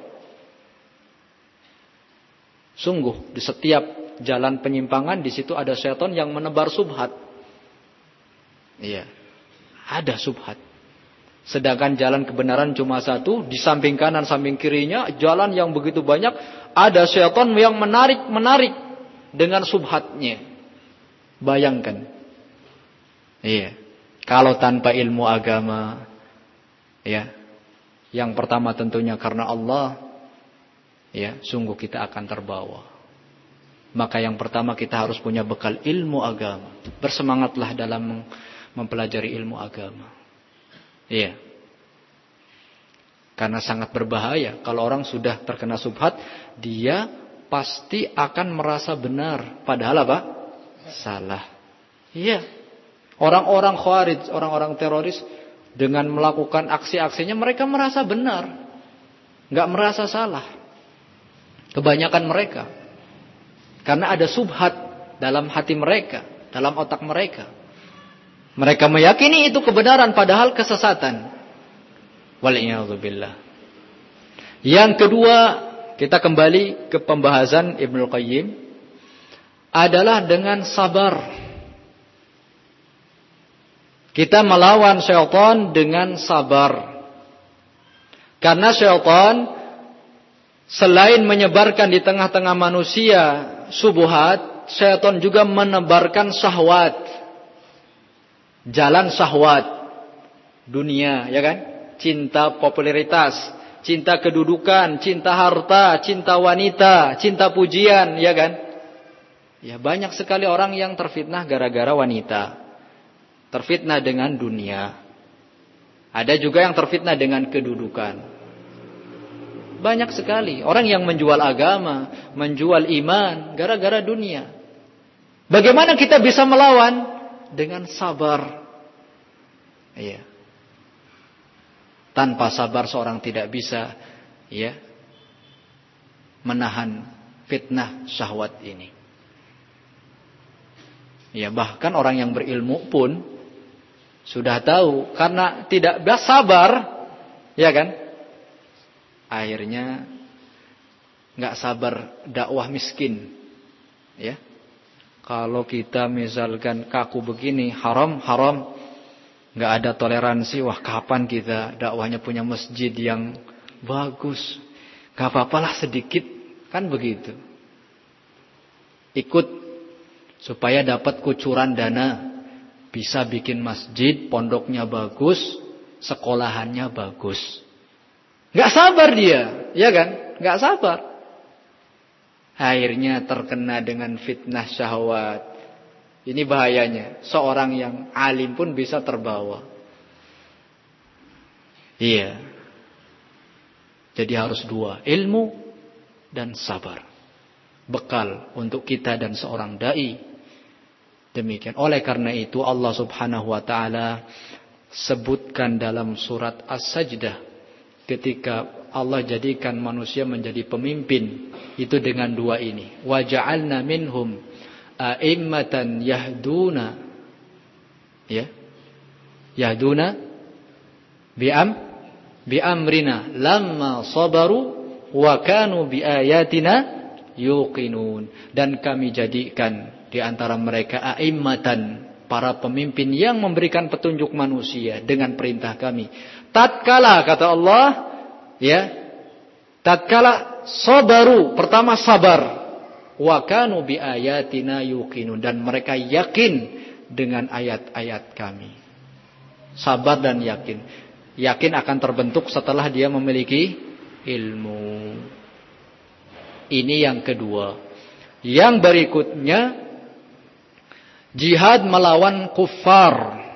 Sungguh di setiap jalan penyimpangan di situ ada syaitan yang menebar subhat. Iya. Ada subhat. Sedangkan jalan kebenaran cuma satu, di samping kanan samping kirinya jalan yang begitu banyak, ada syaitan yang menarik dengan subhatnya. Bayangkan. Iya. Kalau tanpa ilmu agama, ya, yang pertama tentunya karena Allah, ya, sungguh kita akan terbawa. Maka yang pertama kita harus punya bekal ilmu agama. Bersemangatlah dalam mempelajari ilmu agama. Iya. Karena sangat berbahaya. Kalau orang sudah terkena subhat, dia pasti akan merasa benar. Padahal apa? Salah. Iya. Orang-orang khawarij, orang-orang teroris, dengan melakukan aksi-aksinya mereka merasa benar. Nggak merasa salah. Kebanyakan mereka. Karena ada subhat dalam hati mereka, dalam otak mereka. Mereka meyakini itu kebenaran padahal kesesatan. Wal'iyadzubillah. Yang kedua, kita kembali ke pembahasan Ibnu Qayyim, adalah dengan sabar. Kita melawan syaitan dengan sabar. Karena syaitan selain menyebarkan di tengah-tengah manusia syubhat, syaitan juga menebarkan syahwat. Jalan syahwat dunia, ya kan? Cinta popularitas, cinta kedudukan, cinta harta, cinta wanita, cinta pujian, ya kan? Ya, banyak sekali orang yang terfitnah gara-gara wanita. Terfitnah dengan dunia. Ada juga yang terfitnah dengan kedudukan. Banyak sekali orang yang menjual agama, menjual iman gara-gara dunia. Bagaimana kita bisa melawan? Dengan sabar. Iya. Tanpa sabar seorang tidak bisa, ya, menahan fitnah syahwat ini. Ya, bahkan orang yang berilmu pun sudah tahu, karena tidak sabar, ya kan? Akhirnya nggak sabar dakwah miskin. Ya. Kalau kita misalkan kaku begini, haram, nggak ada toleransi, wah kapan kita dakwahnya punya masjid yang bagus? Gak apa-apalah sedikit, kan begitu. Ikut supaya dapat kucuran dana, bisa bikin masjid, pondoknya bagus, sekolahannya bagus. Nggak sabar dia, ya kan? Nggak sabar. Akhirnya terkena dengan fitnah syahwat. Ini bahayanya. Seorang yang alim pun bisa terbawa. Iya. Jadi harus dua. Ilmu dan sabar. Bekal untuk kita dan seorang da'i. Demikian. Oleh karena itu Allah subhanahu wa ta'ala sebutkan dalam surat As-Sajdah. Ketika Allah jadikan manusia menjadi pemimpin. Itu dengan dua ini. Wa ja'alna minhum a'immatan yahduna, ya, yahduna biamrina lamma sabaru wa kanu biayatina yuqinun. Dan kami jadikan di antara mereka a'immatan, para pemimpin yang memberikan petunjuk manusia dengan perintah kami. Tatkala, kata Allah, ya, tatkala sabaru, pertama sabar. Wa kanu bi ayatina yuqinun, dan mereka yakin dengan ayat-ayat kami. Sabar dan yakin. Yakin akan terbentuk setelah dia memiliki ilmu. Ini yang kedua. Yang berikutnya, jihad melawan kuffar.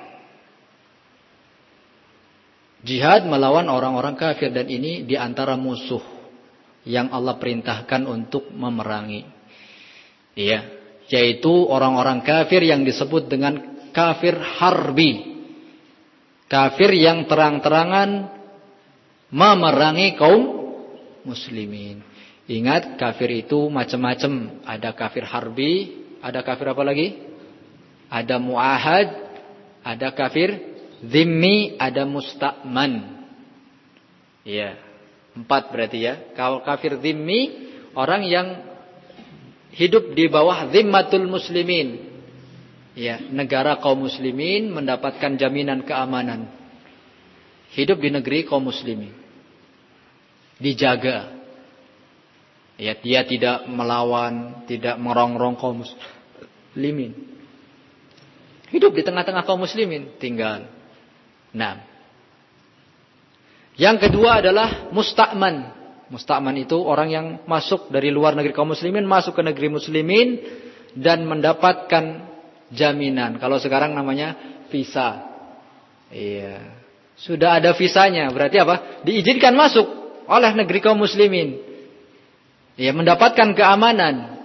Jihad melawan orang-orang kafir, dan ini di antara musuh yang Allah perintahkan untuk memerangi. Iya, yaitu orang-orang kafir yang disebut dengan kafir harbi. Kafir yang terang-terangan memerangi kaum muslimin. Ingat, kafir itu macam-macam. Ada kafir harbi, ada kafir apa lagi? Ada mu'ahad, ada kafir zimmi, ada musta'man. Iya, 4 berarti ya. Kalau kafir zimmi, orang yang hidup di bawah zimmatul muslimin. Ya, negara kaum muslimin mendapatkan jaminan keamanan. Hidup di negeri kaum muslimin. Dijaga. Ya, dia tidak melawan, tidak merongrong kaum muslimin. Hidup di tengah-tengah kaum muslimin, tinggal. Nah. Yang kedua adalah musta'man. Musta'man itu orang yang masuk dari luar negeri kaum muslimin, masuk ke negeri muslimin dan mendapatkan jaminan. Kalau sekarang namanya visa. Iya. Sudah ada visanya, berarti apa? Diizinkan masuk oleh negeri kaum muslimin. Ya, mendapatkan keamanan.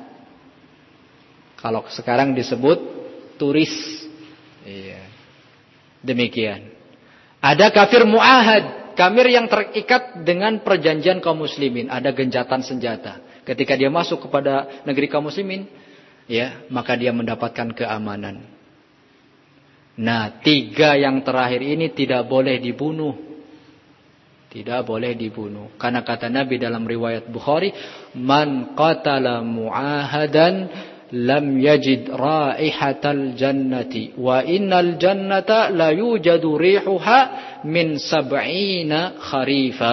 Kalau sekarang disebut turis. Iya. Demikian. Ada kafir mu'ahad. Kafir yang terikat dengan perjanjian kaum muslimin. Ada genjatan senjata. Ketika dia masuk kepada negeri kaum muslimin, ya, maka dia mendapatkan keamanan. Nah, 3 yang terakhir ini tidak boleh dibunuh. Tidak boleh dibunuh. Karena kata Nabi dalam riwayat Bukhari, "Man qatala mu'ahadan lam yajid raihatal jannati wa innal jannata la yujadu rihuha min 70 kharifa."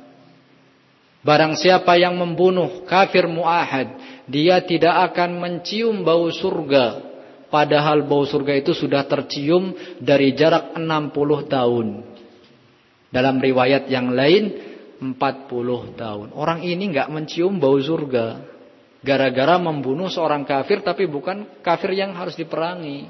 Barang siapa yang membunuh kafir mu'ahad, dia tidak akan mencium bau surga, padahal bau surga itu sudah tercium dari jarak 60 tahun. Dalam riwayat yang lain 40 tahun. Orang ini enggak mencium bau surga gara-gara membunuh seorang kafir, tapi bukan kafir yang harus diperangi.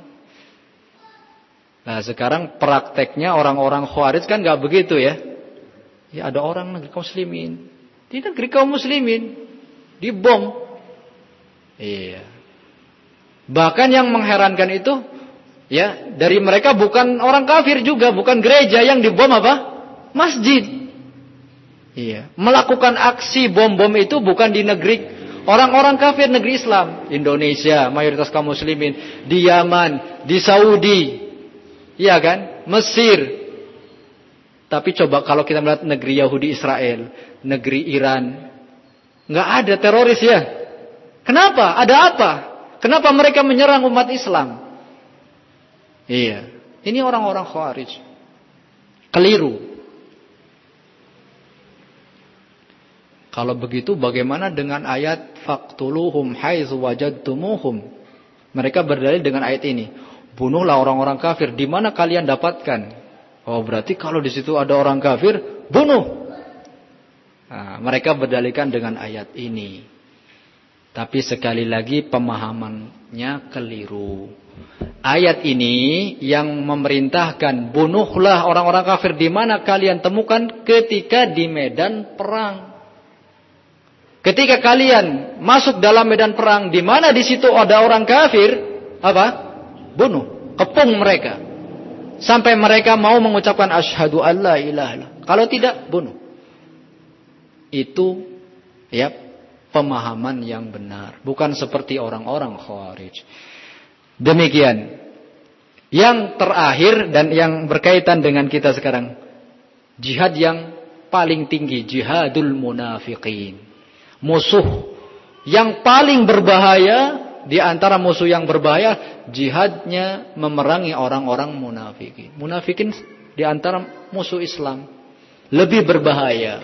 Nah, sekarang prakteknya orang-orang Khawarij kan enggak begitu ya. Ya, ada orang negeri kaum muslimin, di negeri kaum muslimin dibom. Iya. Bahkan yang mengherankan itu, ya, dari mereka bukan orang kafir juga, bukan gereja yang dibom apa? Masjid. Iya. Melakukan aksi bom-bom itu bukan di negeri orang-orang kafir, negeri Islam. Indonesia mayoritas kaum muslimin, di Yaman, di Saudi, iya kan? Mesir. Tapi coba kalau kita melihat negeri Yahudi Israel, negeri Iran, nggak ada teroris ya. Kenapa? Ada apa? Kenapa mereka menyerang umat Islam? Iya. Ini orang-orang Khawarij. Keliru. Kalau begitu bagaimana dengan ayat faqtuluhum haitsu wajadtumuhum? Mereka berdalil dengan ayat ini. Bunuhlah orang-orang kafir di mana kalian dapatkan. Oh, berarti kalau di situ ada orang kafir, bunuh. Nah, mereka berdalilkan dengan ayat ini. Tapi sekali lagi pemahamannya keliru. Ayat ini yang memerintahkan bunuhlah orang-orang kafir di mana kalian temukan ketika di medan perang. Ketika kalian masuk dalam medan perang, di mana di situ ada orang kafir, apa? Bunuh, kepung mereka, sampai mereka mau mengucapkan asyhadu alla ilaha illallah. Kalau tidak, bunuh. Itu, ya, pemahaman yang benar, bukan seperti orang-orang Khawarij. Demikian. Yang terakhir dan yang berkaitan dengan kita sekarang, jihad yang paling tinggi, jihadul munafiqin. Musuh yang paling berbahaya di antara musuh yang berbahaya, jihadnya memerangi orang-orang munafikin. Munafikin di antara musuh Islam lebih berbahaya.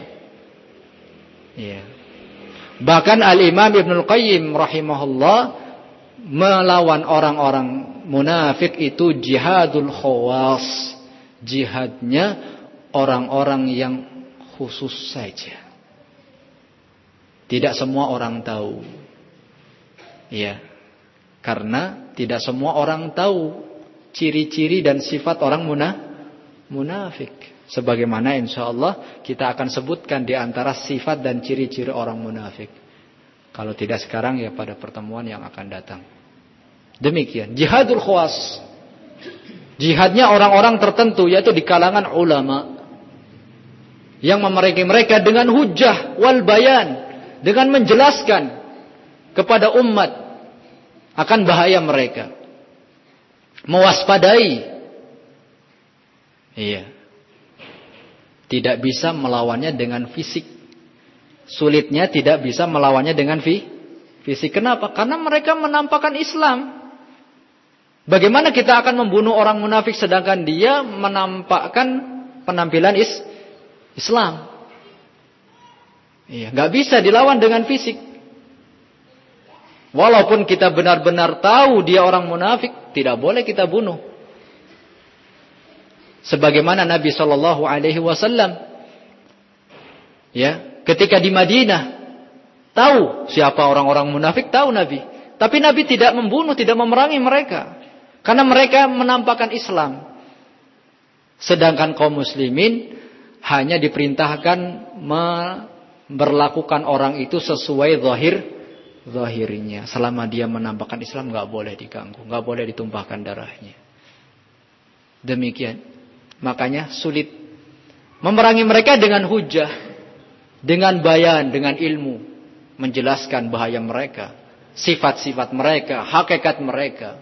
Ya. Bahkan Al-Imam Ibnul Qayyim rahimahullah melawan orang-orang munafik itu jihadul khawas. Jihadnya orang-orang yang khusus saja. Tidak semua orang tahu. Ya. Karena tidak semua orang tahu ciri-ciri dan sifat orang munafik. Sebagaimana insyaallah kita akan sebutkan di antara sifat dan ciri-ciri orang munafik. Kalau tidak sekarang ya pada pertemuan yang akan datang. Demikian. Jihadul khawas. Jihadnya orang-orang tertentu, yaitu di kalangan ulama. Yang memerangi mereka dengan hujjah wal bayan. Dengan menjelaskan kepada umat akan bahaya mereka. Mewaspadai. Iya. Tidak bisa melawannya dengan fisik. Sulitnya tidak bisa melawannya dengan fisik. Kenapa? Karena mereka menampakkan Islam. Bagaimana kita akan membunuh orang munafik sedangkan dia menampakkan penampilan Islam? Iya, nggak bisa dilawan dengan fisik. Walaupun kita benar-benar tahu dia orang munafik, tidak boleh kita bunuh. Sebagaimana Nabi Shallallahu Alaihi Wasallam, ya, Ketika di Madinah, tahu siapa orang-orang munafik, tahu Nabi. Tapi Nabi tidak membunuh, tidak memerangi mereka. Karena mereka menampakkan Islam. Sedangkan kaum muslimin hanya diperintahkan memperlakukan orang itu sesuai zahirnya. Selama dia menampakkan Islam, nggak boleh diganggu, nggak boleh ditumpahkan darahnya. Demikian. Makanya sulit memerangi mereka dengan hujah, dengan bayan, dengan ilmu, menjelaskan bahaya mereka, sifat-sifat mereka, hakikat mereka.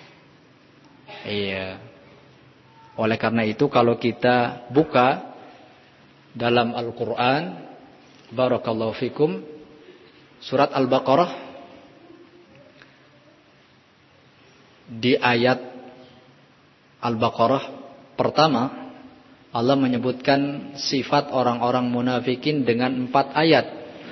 Iya. Oleh karena itu kalau kita buka dalam Al-Quran, barakallahu fikum, surat Al-Baqarah, di ayat Al-Baqarah pertama, Allah menyebutkan sifat orang-orang munafikin dengan 4 ayat.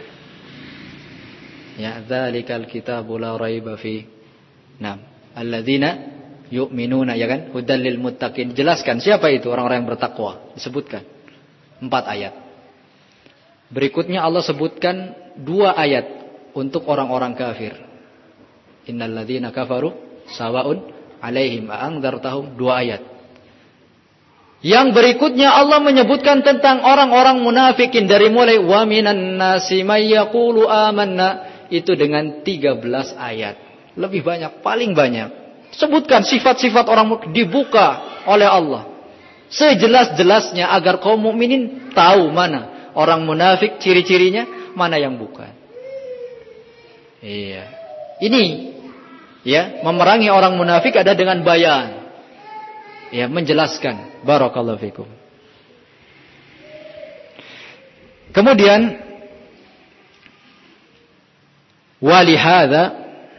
Ya, dzalikal kitabu la raiba fi. Nah, alladzina yu'minuna, ya kan? Hudal lil muttaqin. Jelaskan siapa itu orang-orang yang bertakwa. Disebutkan 4 ayat. Berikutnya Allah sebutkan 2 ayat untuk orang-orang kafir. Innal ladzina kafaru sawa'un 'alaihim a'andzartahum, 2 ayat. Yang berikutnya Allah menyebutkan tentang orang-orang munafikin dari mulai wa minan nasi may yaqulu amanna, itu dengan 13 ayat. Lebih banyak, paling banyak. Sebutkan sifat-sifat orang mukmin, dibuka oleh Allah sejelas-jelasnya agar kaum mukminin tahu mana orang munafik, ciri-cirinya, mana yang bukan. Iya. Ini ya, memerangi orang munafik ada dengan bayan. Ya, menjelaskan. Barakallahu fikum. Kemudian walihada,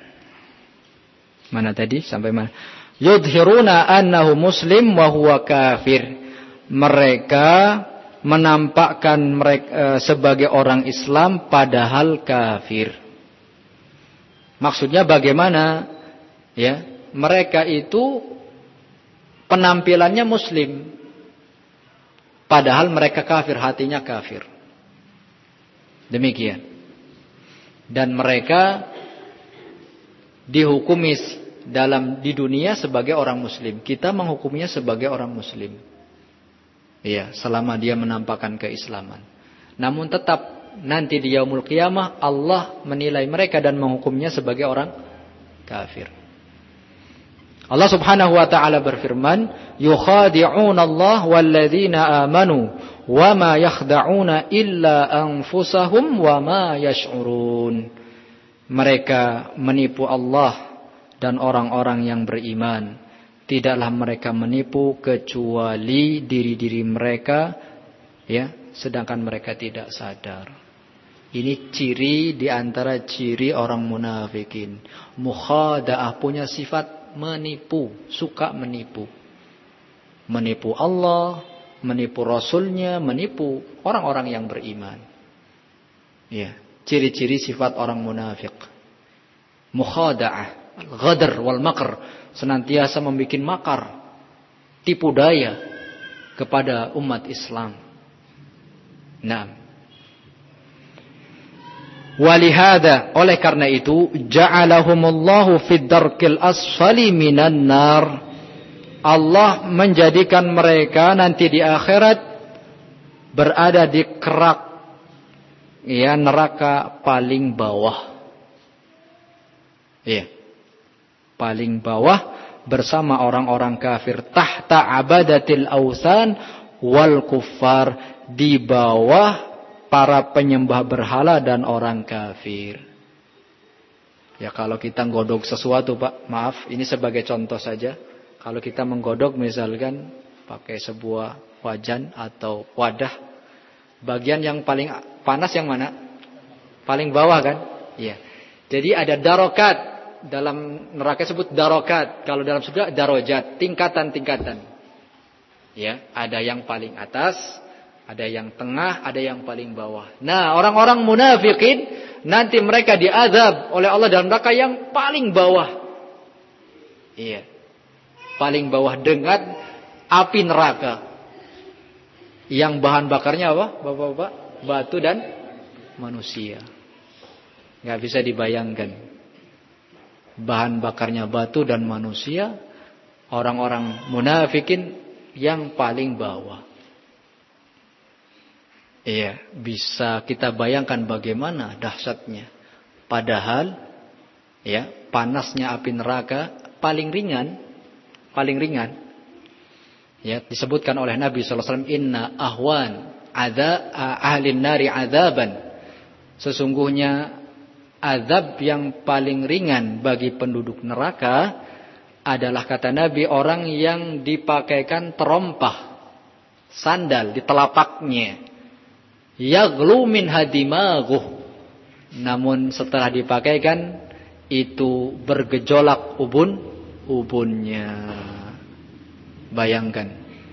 mana tadi? Sampai mana? Yudhiruna annahu muslim wa huwa kafir. Mereka menampakkan mereka sebagai orang Islam padahal kafir. Maksudnya bagaimana? Ya, mereka itu penampilannya muslim padahal mereka kafir, hatinya kafir. Demikian. Dan mereka dihukumi di dunia sebagai orang muslim. Kita menghukumnya sebagai orang muslim. Iya, selama dia menampakkan keislaman. Namun tetap nanti di yaumul qiyamah Allah menilai mereka dan menghukumnya sebagai orang kafir. Allah Subhanahu wa taala berfirman, "Yukhadi'una Allah walladzina amanu wa ma yakhda'una illa anfusahum wa ma yash'urun." Mereka menipu Allah dan orang-orang yang beriman. Tidaklah mereka menipu kecuali diri-diri mereka, ya, sedangkan mereka tidak sadar. Ini ciri di antara ciri orang munafikin. Mukhada'ah, punya sifat menipu, suka menipu. Menipu Allah, menipu Rasulnya, menipu orang-orang yang beriman. Ya, ciri-ciri sifat orang munafik. Mukhada'ah, al-ghadar wal makr, senantiasa membuat makar, tipu daya kepada umat Islam. Nah, walihada, oleh karena itu, ja'alahumullahu fid darkil asfali minan nar. Allah menjadikan mereka nanti di akhirat berada di kerak, ya, neraka paling bawah. Iya. Paling bawah bersama orang-orang kafir, tahta abadatil ausan wal kuffar, di bawah para penyembah berhala dan orang kafir. Ya, kalau kita nggodok sesuatu, Pak, maaf, ini sebagai contoh saja. Kalau kita menggodok misalkan pakai sebuah wajan atau wadah, bagian yang paling panas yang mana? Paling bawah kan? Iya. Jadi ada darokat. Dalam neraka sebut darokat. Kalau dalam surga darajat, tingkatan-tingkatan. Ya, ada yang paling atas, ada yang tengah, ada yang paling bawah. Nah, orang-orang munafikin nanti mereka diazab oleh Allah dalam neraka yang paling bawah. Iya. Paling bawah dengan api neraka. Yang bahan bakarnya apa? Bapak-bapak, batu dan manusia. Nggak bisa dibayangkan. Bahan bakarnya batu dan manusia, orang-orang munafikin yang paling bawah. Iya, bisa kita bayangkan bagaimana dahsyatnya. Padahal ya, panasnya api neraka paling ringan. Ya, disebutkan oleh Nabi sallallahu alaihi wasallam, inna ahwan ahlin nari adzaban. Sesungguhnya azab yang paling ringan bagi penduduk neraka adalah, kata Nabi, orang yang dipakaikan terompah sandal di telapaknya. Yaghlu min hadimaguh. Namun setelah dipakaikan itu bergejolak ubunnya. Bayangkan.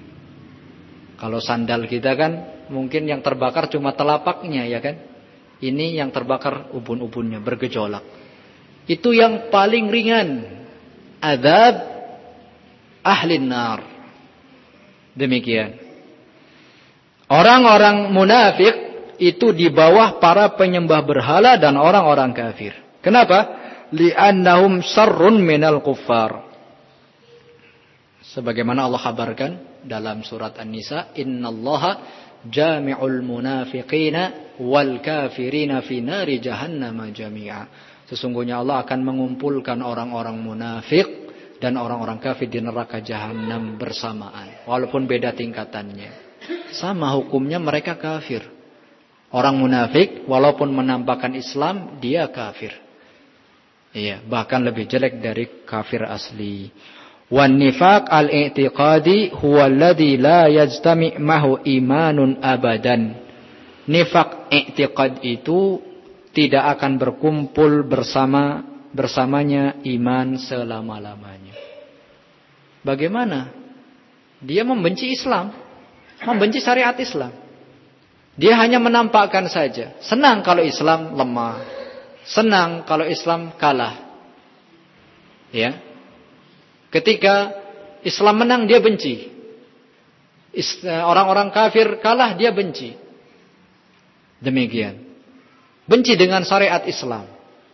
Kalau sandal kita kan mungkin yang terbakar cuma telapaknya, ya kan? Ini yang terbakar ubun-ubunnya, bergejolak. Itu yang paling ringan. Azab ahlin nar. Demikian. Orang-orang munafik itu di bawah para penyembah berhala dan orang-orang kafir. Kenapa? Li'annahum syarrun minal kuffar. Sebagaimana Allah kabarkan dalam surat An-Nisa, innallaha jami'ul munafiqina wal kafirina fi nari jahannam jami'a. Sesungguhnya Allah akan mengumpulkan orang-orang munafik dan orang-orang kafir di neraka jahanam bersamaan, walaupun beda tingkatannya. Sama hukumnya, mereka kafir. Orang munafik walaupun menampakkan Islam, dia kafir. Iya, bahkan lebih jelek dari kafir asli. Wan nifaq al-i'tiqadi huwa alladhi la yajtami' mahu imanun abadan. Nifaq i'tiqad itu tidak akan berkumpul bersamanya iman selama-lamanya. Bagaimana? Dia membenci Islam, membenci syariat Islam. Dia hanya menampakkan saja. Senang kalau Islam lemah, senang kalau Islam kalah. Ya. Ketika Islam menang, dia benci. Orang-orang kafir kalah, dia benci. Demikian. Benci dengan syariat Islam.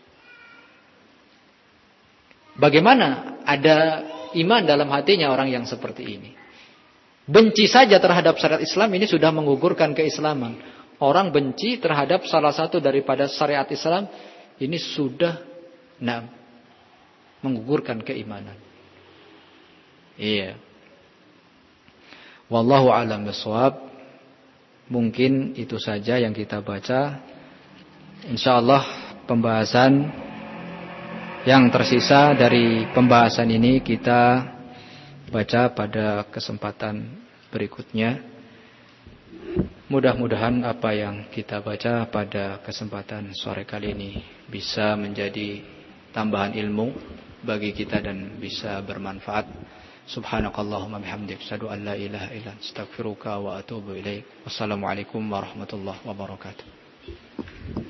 Bagaimana ada iman dalam hatinya orang yang seperti ini? Benci saja terhadap syariat Islam ini sudah menggugurkan keislaman. Orang benci terhadap salah satu daripada syariat Islam ini sudah menggugurkan keimanan. Iya. Wallahu a'lam bishawab. Mungkin itu saja yang kita baca. Insyaallah pembahasan yang tersisa dari pembahasan ini kita baca pada kesempatan berikutnya. Mudah-mudahan apa yang kita baca pada kesempatan sore kali ini bisa menjadi tambahan ilmu bagi kita dan bisa bermanfaat. Subhanakallahumma bihamdik, asyhadu an la ilaha illa anta, astaghfiruka wa atubu ilaik. Wassalamualaikum warahmatullahi wabarakatuh.